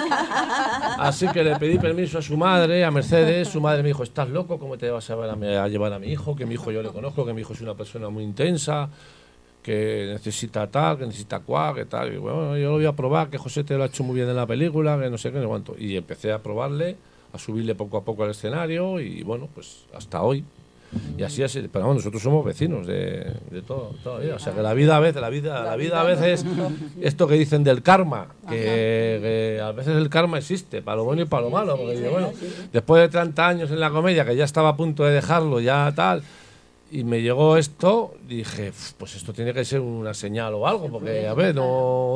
Así que le pedí permiso a su madre, a Mercedes. Su madre me dijo, ¿estás loco? ¿Cómo te vas a llevar a mi hijo? Que mi hijo yo le conozco, que mi hijo es una persona muy intensa, que necesita tal, que necesita cual, que tal. Y bueno, yo lo voy a probar, que José te lo ha hecho muy bien en la película, que no sé qué, no cuánto. Y empecé a probarle, a subirle poco a poco al escenario y bueno, pues hasta hoy. Y así es, pero bueno, nosotros somos vecinos de toda la vida. O sea que la vida a veces esto que dicen del karma, que a veces el karma existe, para lo bueno y para lo malo. Porque bueno, después de 30 años en la comedia, que ya estaba a punto de dejarlo, ya tal, y me llegó esto, dije, pues esto tiene que ser una señal o algo, porque a ver, no.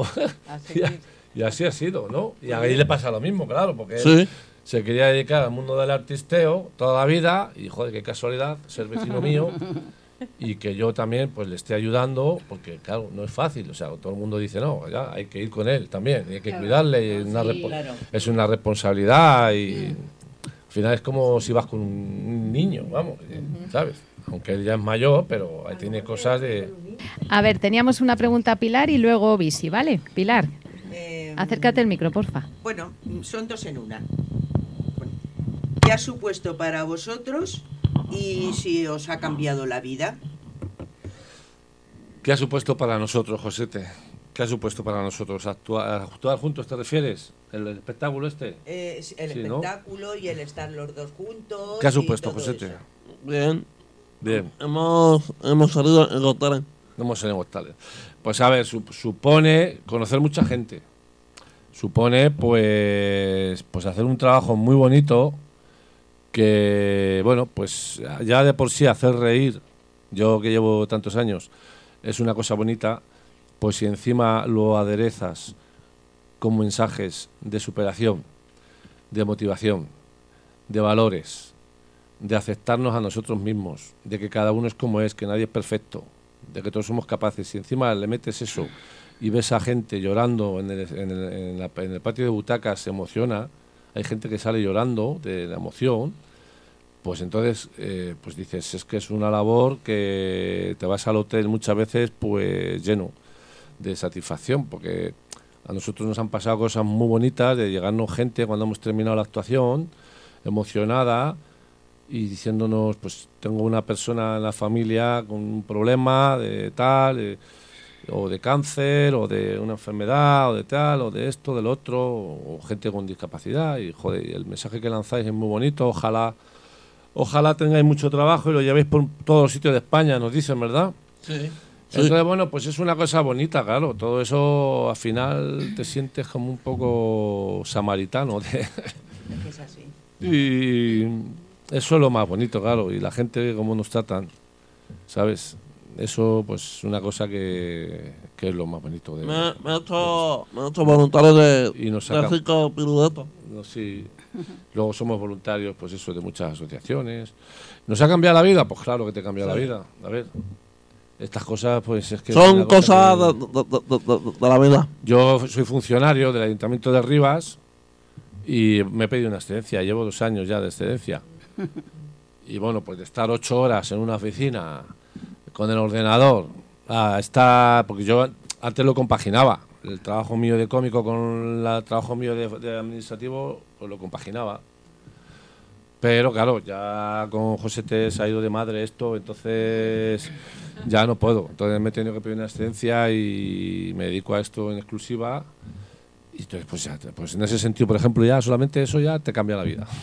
Y así ha sido, ¿no? Y ahí le pasa lo mismo, claro, porque él se quería dedicar al mundo del artisteo toda la vida, y joder, qué casualidad ser vecino mío, y que yo también pues le esté ayudando, porque claro, no es fácil, o sea, todo el mundo dice, no, ya hay que ir con él también, y hay que cuidarle, y es una responsabilidad, y al final es como si vas con un niño, vamos, ¿sabes? Aunque él ya es mayor, pero ahí tiene cosas de... A ver, teníamos una pregunta a Pilar y luego Visi, ¿vale? Pilar, acércate el micro, porfa. Bueno, son dos en una. ¿Qué ha supuesto para vosotros y si os ha cambiado la vida? ¿Qué ha supuesto para nosotros, Josete? ¿Qué ha supuesto para nosotros? ¿Actuar juntos te refieres? ¿El espectáculo este? El espectáculo, ¿no? Y el estar los dos juntos. ¿Qué ha supuesto, Josete? Bien. Hemos salido en los tales. Hemos salido en los tales. Pues a ver, supone conocer mucha gente. Supone pues hacer un trabajo muy bonito que, bueno, pues ya de por sí hacer reír, yo que llevo tantos años, es una cosa bonita, pues si encima lo aderezas con mensajes de superación, de motivación, de valores, de aceptarnos a nosotros mismos, de que cada uno es como es, que nadie es perfecto, de que todos somos capaces, y encima le metes eso y ves a gente llorando en el patio de butacas, se emociona, hay gente que sale llorando de la emoción, pues entonces pues dices, es que es una labor que te vas al hotel muchas veces pues lleno de satisfacción, porque a nosotros nos han pasado cosas muy bonitas de llegarnos gente cuando hemos terminado la actuación, emocionada, y diciéndonos, pues tengo una persona en la familia con un problema de tal, o de cáncer, o de una enfermedad, o de tal, o de esto, del otro, o gente con discapacidad, y joder, el mensaje que lanzáis es muy bonito, ojalá tengáis mucho trabajo y lo llevéis por todos los sitios de España, nos dicen, ¿verdad? Sí. Entonces, bueno, pues es una cosa bonita, claro, todo eso al final te sientes como un poco samaritano. Es así. Y eso es lo más bonito, claro, y la gente cómo nos tratan, ¿sabes? Eso, pues, es una cosa que es lo más bonito. Me he hecho voluntario de cinco piruetas. Sí. Luego somos voluntarios, pues eso, de muchas asociaciones. ¿Nos ha cambiado la vida? Pues claro que te cambia la vida. A ver, estas cosas, pues es que... Son cosas de la vida. Yo soy funcionario del Ayuntamiento de Rivas y me he pedido una excedencia. Llevo 2 años ya de excedencia. Y bueno, pues de estar 8 horas en una oficina con el ordenador porque yo antes lo compaginaba, el trabajo mío de cómico con el trabajo mío de administrativo, pues lo compaginaba, pero claro, ya con José T se ha ido de madre esto, entonces ya no puedo, entonces me he tenido que pedir una excedencia y me dedico a esto en exclusiva, y entonces pues ya, pues en ese sentido, por ejemplo, ya solamente eso ya te cambia la vida.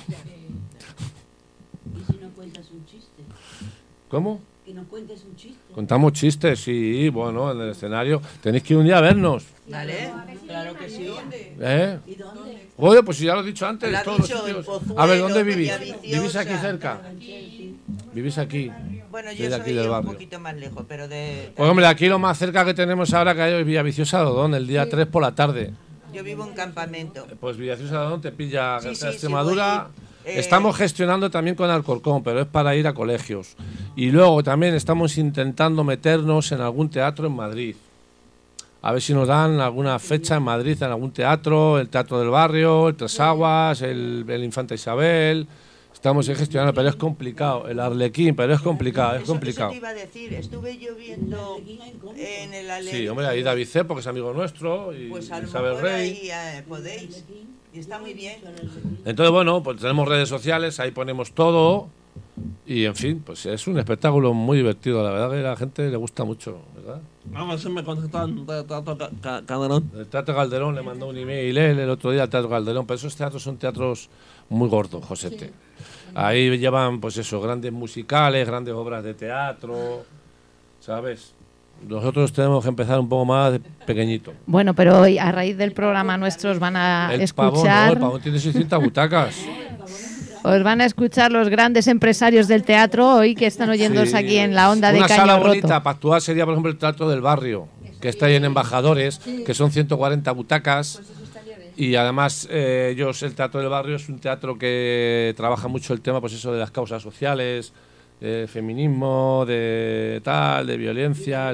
¿Y si no cuentas un chiste? ¿Cómo? Que no cuentes un chiste. Contamos chistes, sí, bueno, en el escenario. Tenéis que ir un día a vernos. Vale, claro que sí. ¿Y dónde? Oye, pues si ya lo he dicho antes. Todos los sitios. A ver, ¿dónde vivís? ¿Vivís aquí cerca? ¿Vivís aquí? Bueno, yo soy un poquito más lejos, pero de... Pues hombre, aquí lo más cerca que tenemos ahora que hay es Villaviciosa de Odón, el día 3 por la tarde. Yo vivo en campamento. Pues Villaviciosa de Odón te pilla Extremadura. Sí, estamos gestionando también con Alcorcón, pero es para ir a colegios. Y luego también estamos intentando meternos en algún teatro en Madrid. A ver si nos dan alguna fecha en Madrid, en algún teatro, el Teatro del Barrio, el Tres Aguas, el Infanta Isabel. Estamos gestionando, pero es complicado. El Arlequín, pero es complicado, es complicado. Eso te iba a decir, estuve yo viendo en el Arlequín. Sí, hombre, ahí David C, porque es amigo nuestro, y pues a lo Isabel mejor Rey. ahí podéis. Y está muy bien. Entonces, bueno, pues tenemos redes sociales, ahí ponemos todo. Y, en fin, pues es un espectáculo muy divertido. La verdad que a la gente le gusta mucho, ¿verdad? Vamos, me contestan de Teatro Calderón. El Teatro Calderón le mandó un email el otro día al Teatro Calderón, pero esos teatros son teatros muy gordos, Josete. Sí. Ahí llevan, pues eso, grandes musicales, grandes obras de teatro, ¿sabes? Nosotros tenemos que empezar un poco más pequeñito. Bueno, pero hoy, a raíz del programa nuestros van a escuchar... El Pavón tiene 600 butacas. Os van a escuchar los grandes empresarios del teatro hoy que están oyéndose aquí en la onda de Caño Roto. Una sala bonita para actuar sería, por ejemplo, el Teatro del Barrio, que está ahí en Embajadores, que son 140 butacas. Y además, el Teatro del Barrio es un teatro que trabaja mucho el tema, pues eso, de las causas sociales, de feminismo, de violencia.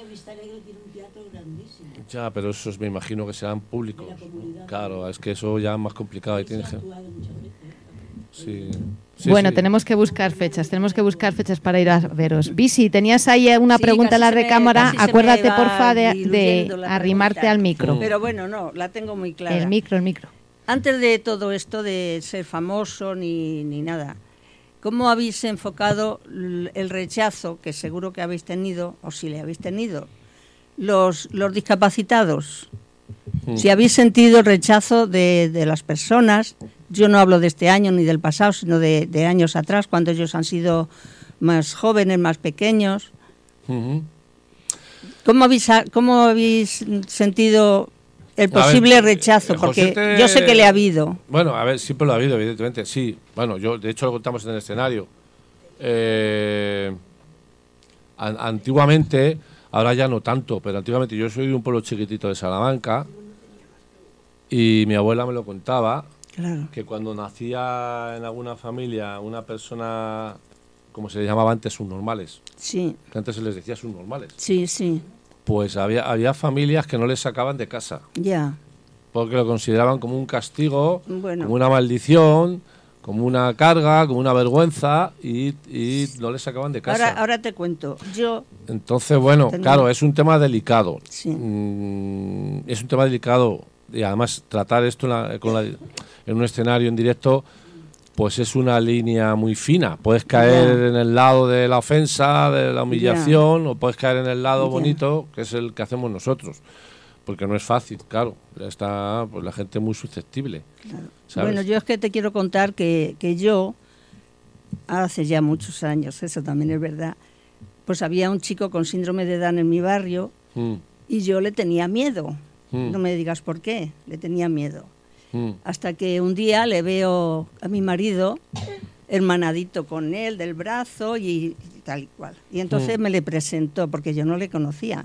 Ya, pero esos me imagino que serán públicos. Claro, es que eso ya es más complicado. Ahí tienes que... Sí. Bueno, tenemos que buscar fechas para ir a veros. Visi, tenías ahí una pregunta en la recámara, acuérdate porfa de arrimarte al micro. Pero bueno, no, la tengo muy clara. El micro. Antes de todo esto de ser famoso ni nada, ¿cómo habéis enfocado el rechazo que seguro que habéis tenido, o si le habéis tenido, los discapacitados? Si habéis sentido el rechazo de las personas, yo no hablo de este año ni del pasado, sino de años atrás, cuando ellos han sido más jóvenes, más pequeños. ¿Cómo habéis sentido el posible rechazo? Porque yo sé que le ha habido. Bueno, a ver, siempre lo ha habido, evidentemente, sí. Bueno, de hecho lo contamos en el escenario. Antiguamente, ahora ya no tanto, pero antiguamente yo soy de un pueblo chiquitito de Salamanca y mi abuela me lo contaba, claro, que cuando nacía en alguna familia una persona, como se les llamaba antes, subnormales, sí, que antes se les decía subnormales, sí, sí, pues había familias que no les sacaban de casa, ya, porque lo consideraban como un castigo, bueno, como una maldición, como una carga, como una vergüenza, y no les sacaban de casa. Ahora te cuento. Entonces, bueno, claro, es un tema delicado. Sí. Es un tema delicado. Y además, tratar esto en un escenario en directo, pues es una línea muy fina. Puedes caer en el lado de la ofensa, de la humillación, o puedes caer en el lado bonito, que es el que hacemos nosotros. Porque no es fácil, claro. Está pues, la gente muy susceptible. Claro. Bueno, yo es que te quiero contar que yo, hace ya muchos años, eso también es verdad, pues había un chico con síndrome de Down en mi barrio y yo le tenía miedo. No me digas por qué, le tenía miedo. Hasta que un día le veo a mi marido hermanadito con él del brazo y tal y cual. Y entonces me le presentó, porque yo no le conocía.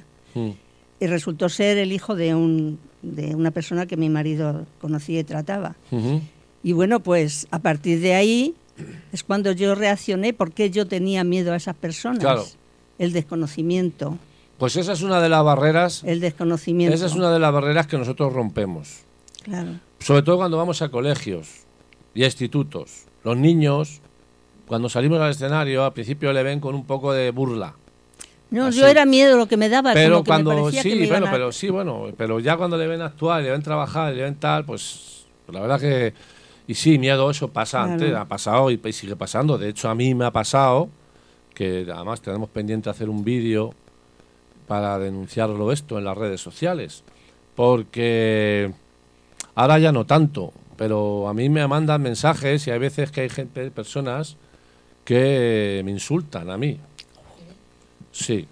Y resultó ser el hijo de una persona que mi marido conocía y trataba. Y bueno, pues a partir de ahí es cuando yo reaccioné, porque yo tenía miedo a esas personas. Claro. El desconocimiento. Pues esa es una de las barreras. El desconocimiento. Esa es una de las barreras que nosotros rompemos. Claro. Sobre todo cuando vamos a colegios y a institutos. Los niños, cuando salimos al escenario, al principio le ven con un poco de burla. No, así. yo era miedo lo que me daba. Pero como que cuando me parecía sí, que me bueno, iban a... pero ya cuando le ven actuar, le ven trabajar, le ven tal, pues la verdad que y sí, miedo, eso pasa antes, ha pasado y sigue pasando. De hecho, a mí me ha pasado que además tenemos pendiente hacer un vídeo para denunciarlo esto en las redes sociales, porque ahora ya no tanto, pero a mí me mandan mensajes y hay veces que hay personas que me insultan a mí. Sí,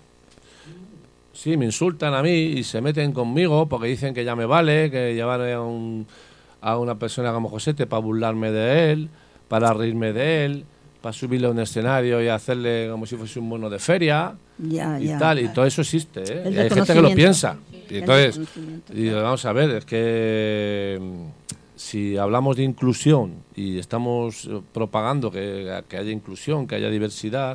me insultan a mí y se meten conmigo porque dicen que ya me vale, que llevaré a una persona como Josete para burlarme de él, para reírme de él, para subirle a un escenario y hacerle como si fuese un mono de feria y todo eso existe, ¿eh? Y hay gente que lo piensa. Y entonces, vamos a ver, es que si hablamos de inclusión y estamos propagando que haya inclusión, que haya diversidad,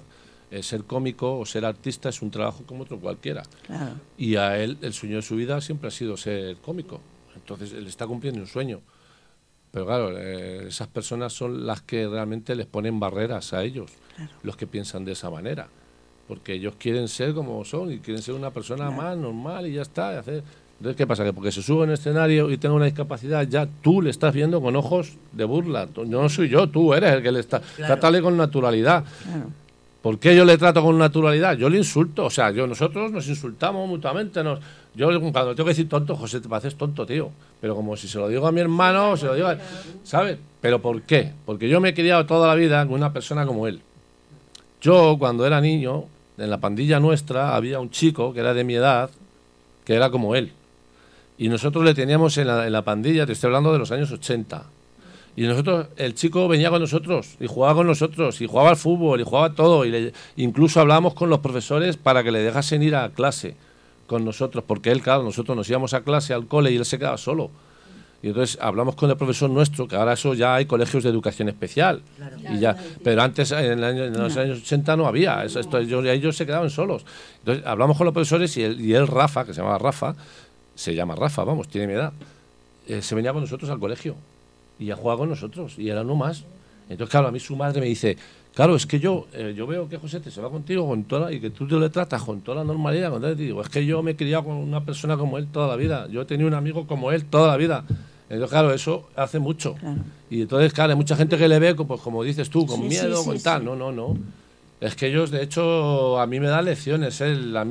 ser cómico o ser artista es un trabajo como otro cualquiera. Claro. Y a él, el sueño de su vida siempre ha sido ser cómico. Entonces, él está cumpliendo un sueño. Pero claro, esas personas son las que realmente les ponen barreras a ellos, los que piensan de esa manera. Porque ellos quieren ser como son y quieren ser una persona más normal y ya está. Entonces, ¿qué pasa? Que porque se sube en el escenario y tenga una discapacidad, ya tú le estás viendo con ojos de burla. No soy yo, tú eres el que le está... Trátale con naturalidad. Claro. ¿Por qué yo le trato con naturalidad? Yo le insulto, o sea, nosotros nos insultamos mutuamente. Yo cuando tengo que decir tonto, José, te pareces tonto, tío. Pero como si se lo digo a mi hermano, se lo digo a... ¿Sabes? ¿Pero por qué? Porque yo me he criado toda la vida con una persona como él. Yo, cuando era niño, en la pandilla nuestra, había un chico que era de mi edad, que era como él. Y nosotros le teníamos en la pandilla, te estoy hablando de los años 80. Y nosotros, el chico venía con nosotros y jugaba con nosotros y jugaba al fútbol y jugaba todo. Incluso hablábamos con los profesores para que le dejasen ir a clase con nosotros, porque él, claro, nosotros nos íbamos a clase, al cole, y él se quedaba solo. Y entonces hablamos con el profesor nuestro, que ahora eso ya hay colegios de educación especial. Claro. Pero antes, en los años 80 no había. Ellos se quedaban solos. Entonces hablamos con los profesores y él, Rafa, que se llama Rafa, tiene mi edad, se venía con nosotros al colegio. Y ya jugaba con nosotros, y era uno más. Entonces, claro, a mí su madre me dice, claro, es que yo veo que José se va contigo y que tú te le tratas con toda la normalidad. Y digo, es que yo me he criado con una persona como él toda la vida. Yo he tenido un amigo como él toda la vida. Entonces, claro, eso hace mucho. Claro. Y entonces, claro, hay mucha gente que le ve, pues como dices tú, con miedo, con tal. No. Es que ellos, de hecho, a mí me dan lecciones.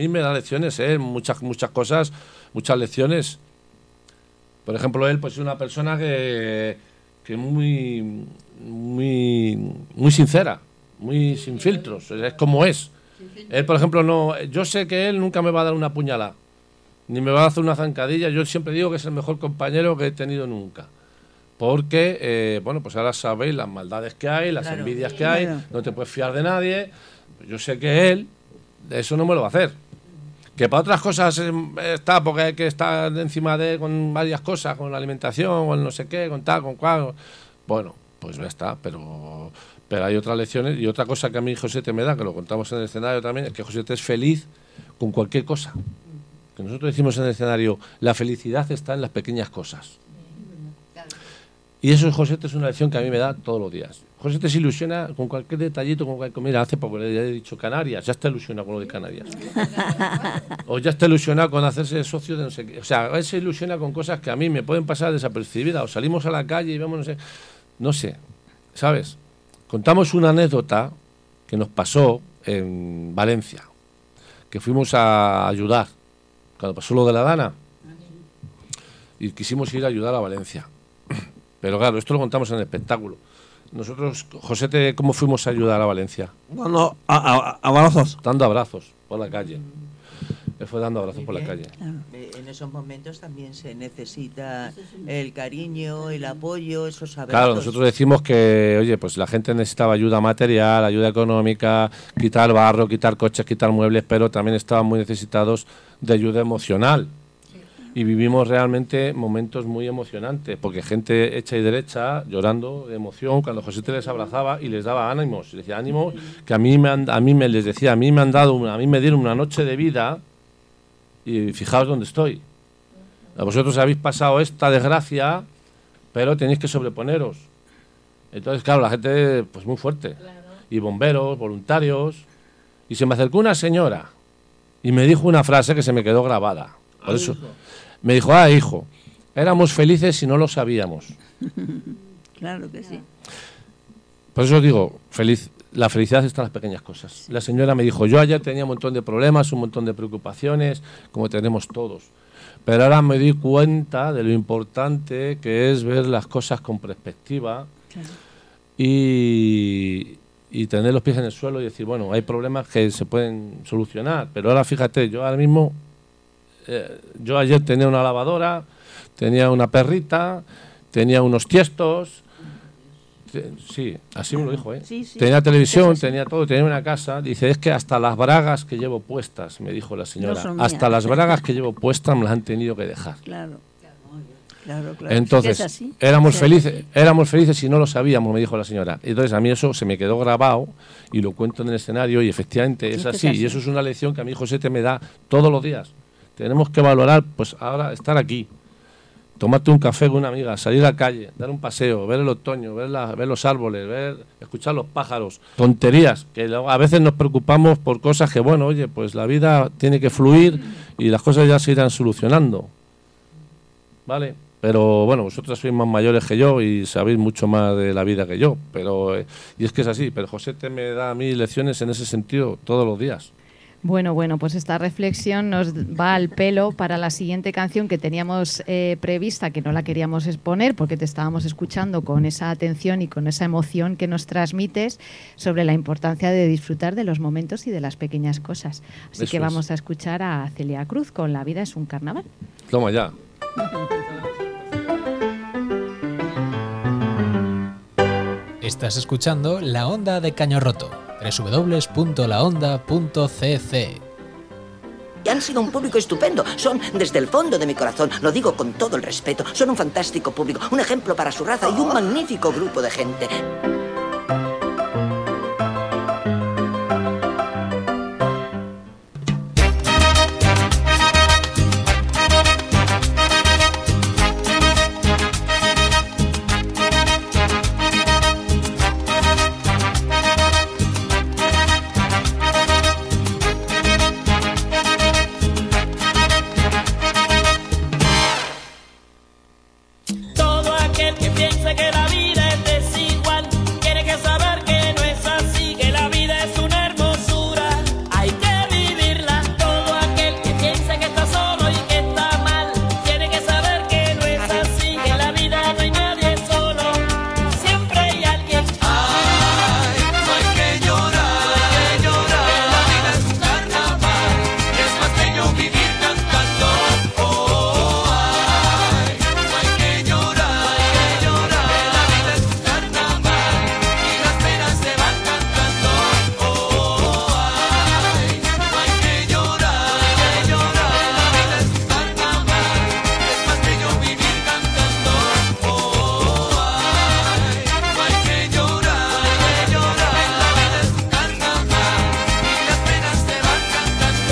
Muchas cosas, muchas lecciones. Por ejemplo, él pues es una persona que muy sincera, muy sin filtros, es como es. Él, por ejemplo, yo sé que él nunca me va a dar una puñalada, ni me va a hacer una zancadilla. Yo siempre digo que es el mejor compañero que he tenido nunca. Porque, pues ahora sabéis las maldades que hay, las envidias que hay, no te puedes fiar de nadie. Yo sé que él, eso no me lo va a hacer. Que para otras cosas está, porque hay que estar encima de él con varias cosas, con la alimentación, con no sé qué, con tal, con cual. Bueno, pues ya está, pero hay otras lecciones. Y otra cosa que a mí Josete me da, que lo contamos en el escenario también, es que Josete es feliz con cualquier cosa. Que nosotros decimos en el escenario, la felicidad está en las pequeñas cosas. Y eso, Josete, es una lección que a mí me da todos los días. Josete se ilusiona con cualquier detallito, mira, hace poco le he dicho Canarias, ya está ilusionado con lo de Canarias. O ya está ilusionado con hacerse socio de no sé qué. O sea, él se ilusiona con cosas que a mí me pueden pasar desapercibidas. O salimos a la calle y vemos, no sé, ¿sabes? Contamos una anécdota que nos pasó en Valencia, que fuimos a ayudar, cuando pasó lo de la Dana, y quisimos ir a ayudar a Valencia. Pero claro, esto lo contamos en el espectáculo. Nosotros, Josete, ¿cómo fuimos a ayudar a Valencia? Bueno, abrazos. Dando abrazos por la calle. Él fue dando abrazos por la calle. En esos momentos también se necesita el cariño, el apoyo, esos abrazos. Claro, nosotros decimos que, oye, pues la gente necesitaba ayuda material, ayuda económica, quitar barro, quitar coches, quitar muebles, pero también estaban muy necesitados de ayuda emocional. Y vivimos realmente momentos muy emocionantes, porque gente hecha y derecha, llorando de emoción, cuando José les abrazaba y les daba ánimos. Les decía ánimo, que a mí me dieron una noche de vida y fijaos dónde estoy. Vosotros habéis pasado esta desgracia, pero tenéis que sobreponeros. Entonces, claro, la gente, pues muy fuerte. Claro. Y bomberos, voluntarios. Y se me acercó una señora y me dijo una frase que se me quedó grabada. Por eso... Me dijo, hijo, éramos felices y no lo sabíamos. Claro que sí. Por eso digo, la felicidad está en las pequeñas cosas. La señora me dijo, yo ayer tenía un montón de problemas, un montón de preocupaciones, como tenemos todos. Pero ahora me di cuenta de lo importante que es ver las cosas con perspectiva. Claro. Y tener los pies en el suelo y decir, bueno, hay problemas que se pueden solucionar. Pero ahora fíjate, yo ahora mismo... yo ayer tenía una lavadora, tenía una perrita, tenía unos tiestos, sí, así me lo dijo, sí, tenía televisión, tenía todo, tenía una casa. Dice, es que hasta las bragas que llevo puestas, me dijo la señora, hasta las bragas que llevo puestas me las han tenido que dejar. Claro. Claro. Entonces, Es así. éramos Sí. felices y no lo sabíamos, me dijo la señora. Entonces, a mí eso se me quedó grabado y lo cuento en el escenario y efectivamente es así. Y eso es una lección que a mí Josete me da todos los días. Tenemos que valorar, pues ahora, estar aquí. Tomarte un café con una amiga, salir a la calle, dar un paseo, ver el otoño, ver los árboles, escuchar los pájaros. Tonterías, que a veces nos preocupamos por cosas que, bueno, oye, pues la vida tiene que fluir y las cosas ya se irán solucionando. ¿Vale? Pero bueno, vosotros sois más mayores que yo y sabéis mucho más de la vida que yo. Y es que es así, pero Josete me da a mí lecciones en ese sentido todos los días. Bueno, pues esta reflexión nos va al pelo para la siguiente canción que teníamos prevista, que no la queríamos exponer porque te estábamos escuchando con esa atención y con esa emoción que nos transmites sobre la importancia de disfrutar de los momentos y de las pequeñas cosas. Así Eso que es. vamos a escuchar a Celia Cruz con La vida es un carnaval. Toma ya. Estás escuchando La Onda de Caño Roto, www.laonda.cc. Y han sido un público estupendo. Son, desde el fondo de mi corazón, lo digo con todo el respeto, son un fantástico público, un ejemplo para su raza y un magnífico grupo de gente. Todo aquel que piense que la vida es desigual tiene que saber que no es así, que la vida es una hermosura, hay que vivirla. Todo aquel que piense que está solo y que está mal tiene que saber que no es así, que en la vida no hay nadie solo, siempre hay alguien. Ay, no hay que llorar, que la vida es un carnaval, y es más bello vivir cantando. Oh, ay, no hay que llorar, que la vida es un carnaval, y las penas se van cantando. Oh, ay, no hay que llorar, que la vida es un carnaval, es más bello vivir cantando. Oh, ay, no hay que llorar, que la vida es un carnaval, y las penas se van cantando.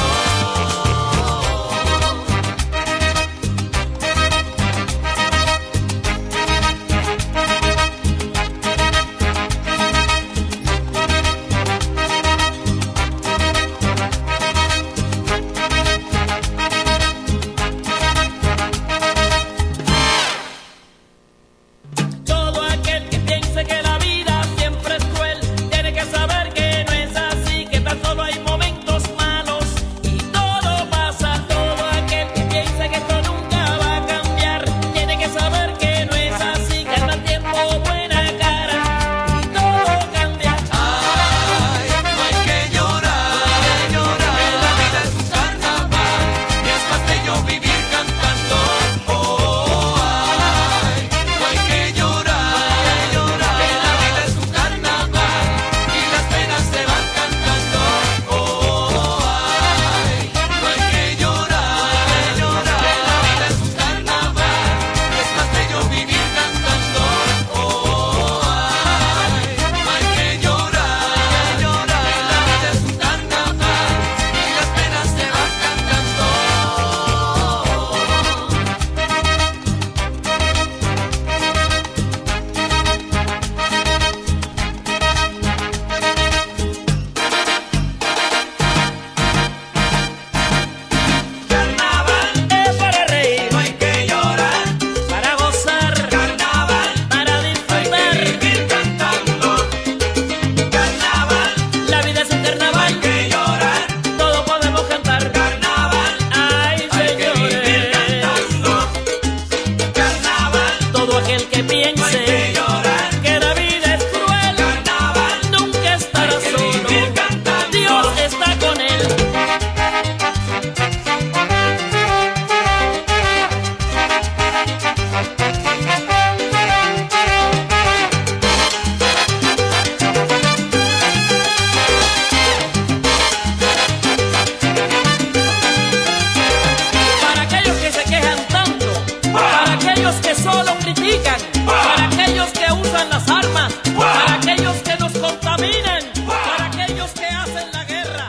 Todo aquel que piense que la vida siempre es cruel tiene que saber que no es así, que tan solo hay momentos malos y todo pasa. Todo aquel que piense que esto nunca va a cambiar tiene que saber que no es así, que al mal tiempo buena cara y todo cambia. Ay, no hay que llorar, que la vida es un carnaval, y es más bello vivir cantando. Oh, ay, no hay que llorar, que la vida es un carnaval, y las penas se van cantando. Oh, ay, no hay que llorar, que la vida es un carnaval, y es más bello vivir cantando. Oh, ay, no hay que llorar, que la vida es un carnaval, y las penas se van cantando. Carnaval es para reír, No hay que llorar, para gozar, carnaval, para hay disfrutar. que vivir cantando. Carnaval, La vida es un hay carnaval, que llorar, todos podemos cantar. carnaval, Ay, hay que vivir señores, cantando. Carnaval, todo aquel que hay que piense llorar, que la vida es cruel carnaval, nunca estará hay que solo, vivir cantando. Dios está con él. Para aquellos que se quejan tanto, para aquellos que trafican, para aquellos que usan las armas, para aquellos que nos contaminan, para aquellos que hacen la guerra.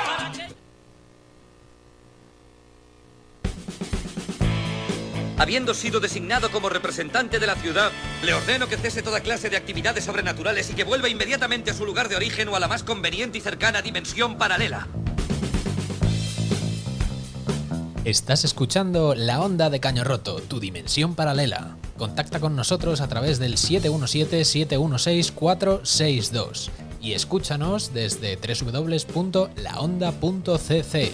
Habiendo sido designado como representante de la ciudad, le ordeno que cese toda clase de actividades sobrenaturales y que vuelva inmediatamente a su lugar de origen o a la más conveniente y cercana dimensión paralela. Estás escuchando La Onda de Caño Roto, tu dimensión paralela. Contacta con nosotros a través del 717-716-462 y escúchanos desde www.laonda.cc.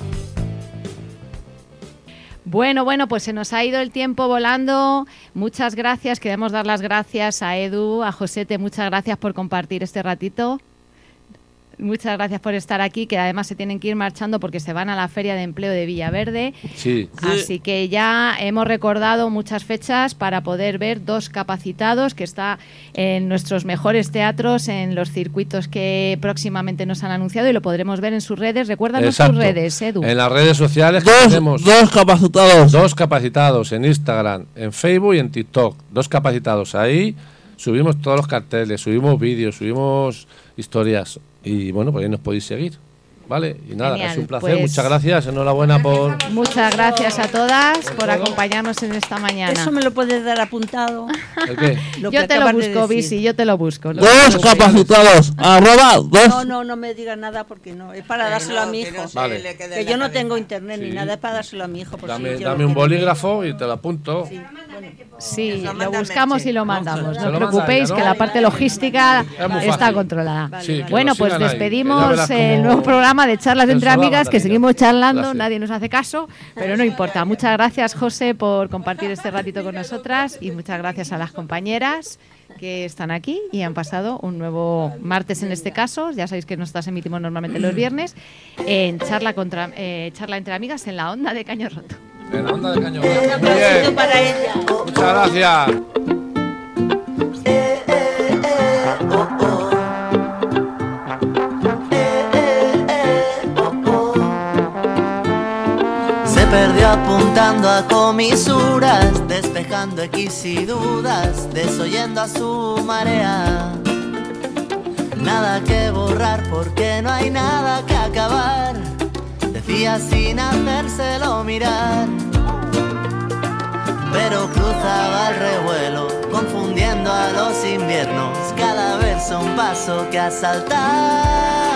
Bueno, pues se nos ha ido el tiempo volando. Muchas gracias. Queremos dar las gracias a Edu, a Josete. Muchas gracias por compartir este ratito. Muchas gracias por estar aquí, que además se tienen que ir marchando porque se van a la Feria de Empleo de Villaverde. Sí. Así que ya hemos recordado muchas fechas para poder ver Dos Capacitados, que está en nuestros mejores teatros, en los circuitos que próximamente nos han anunciado, y lo podremos ver en sus redes. Recuérdanos tus redes, Edu. En las redes sociales tenemos dos capacitados en Instagram, en Facebook y en TikTok. Dos capacitados. Ahí subimos todos los carteles, subimos vídeos, subimos historias. Y bueno, pues ahí nos podéis seguir, ¿vale? Y nada, Genial, es un placer, pues, muchas gracias, enhorabuena por... Muchas gracias a todas por acompañarnos en esta mañana. Eso me lo puedes dar apuntado. ¿El qué? Yo te lo busco, Visi, yo te lo busco. Dos capacitados, @2. No me digas nada porque no, es para dárselo a mi hijo. Vale. Que yo no tengo internet ni nada, es para dárselo a mi hijo. Por Dame, si dame un bolígrafo y te lo apunto. Sí, lo buscamos y lo mandamos. Se No lo os preocupéis, manda ella, ¿no? que la parte logística Es muy está fácil. controlada. Sí, que Bueno, lo pues sigan ahí. Ya despedimos verás el cómo- nuevo programa de charlas entre Eso va, amigas, que Catalina. seguimos charlando, Gracias. nadie nos hace caso, pero no importa. Muchas gracias, José, por compartir este ratito con nosotras, y muchas gracias a las compañeras que están aquí y han pasado un nuevo martes en este caso. Ya sabéis que nosotras emitimos normalmente los viernes en charla entre amigas en la Onda de Caño Roto. En la Onda de Caño Roto. Muy bien. para ella. Muchas gracias. Se perdió apuntando a comisuras, despejando X y dudas, desoyendo a su marea. Nada que borrar porque no hay nada que acabar, decía sin hacérselo mirar. Pero cruzaba el revuelo, confundiendo a los inviernos, cada verso un paso que asaltar.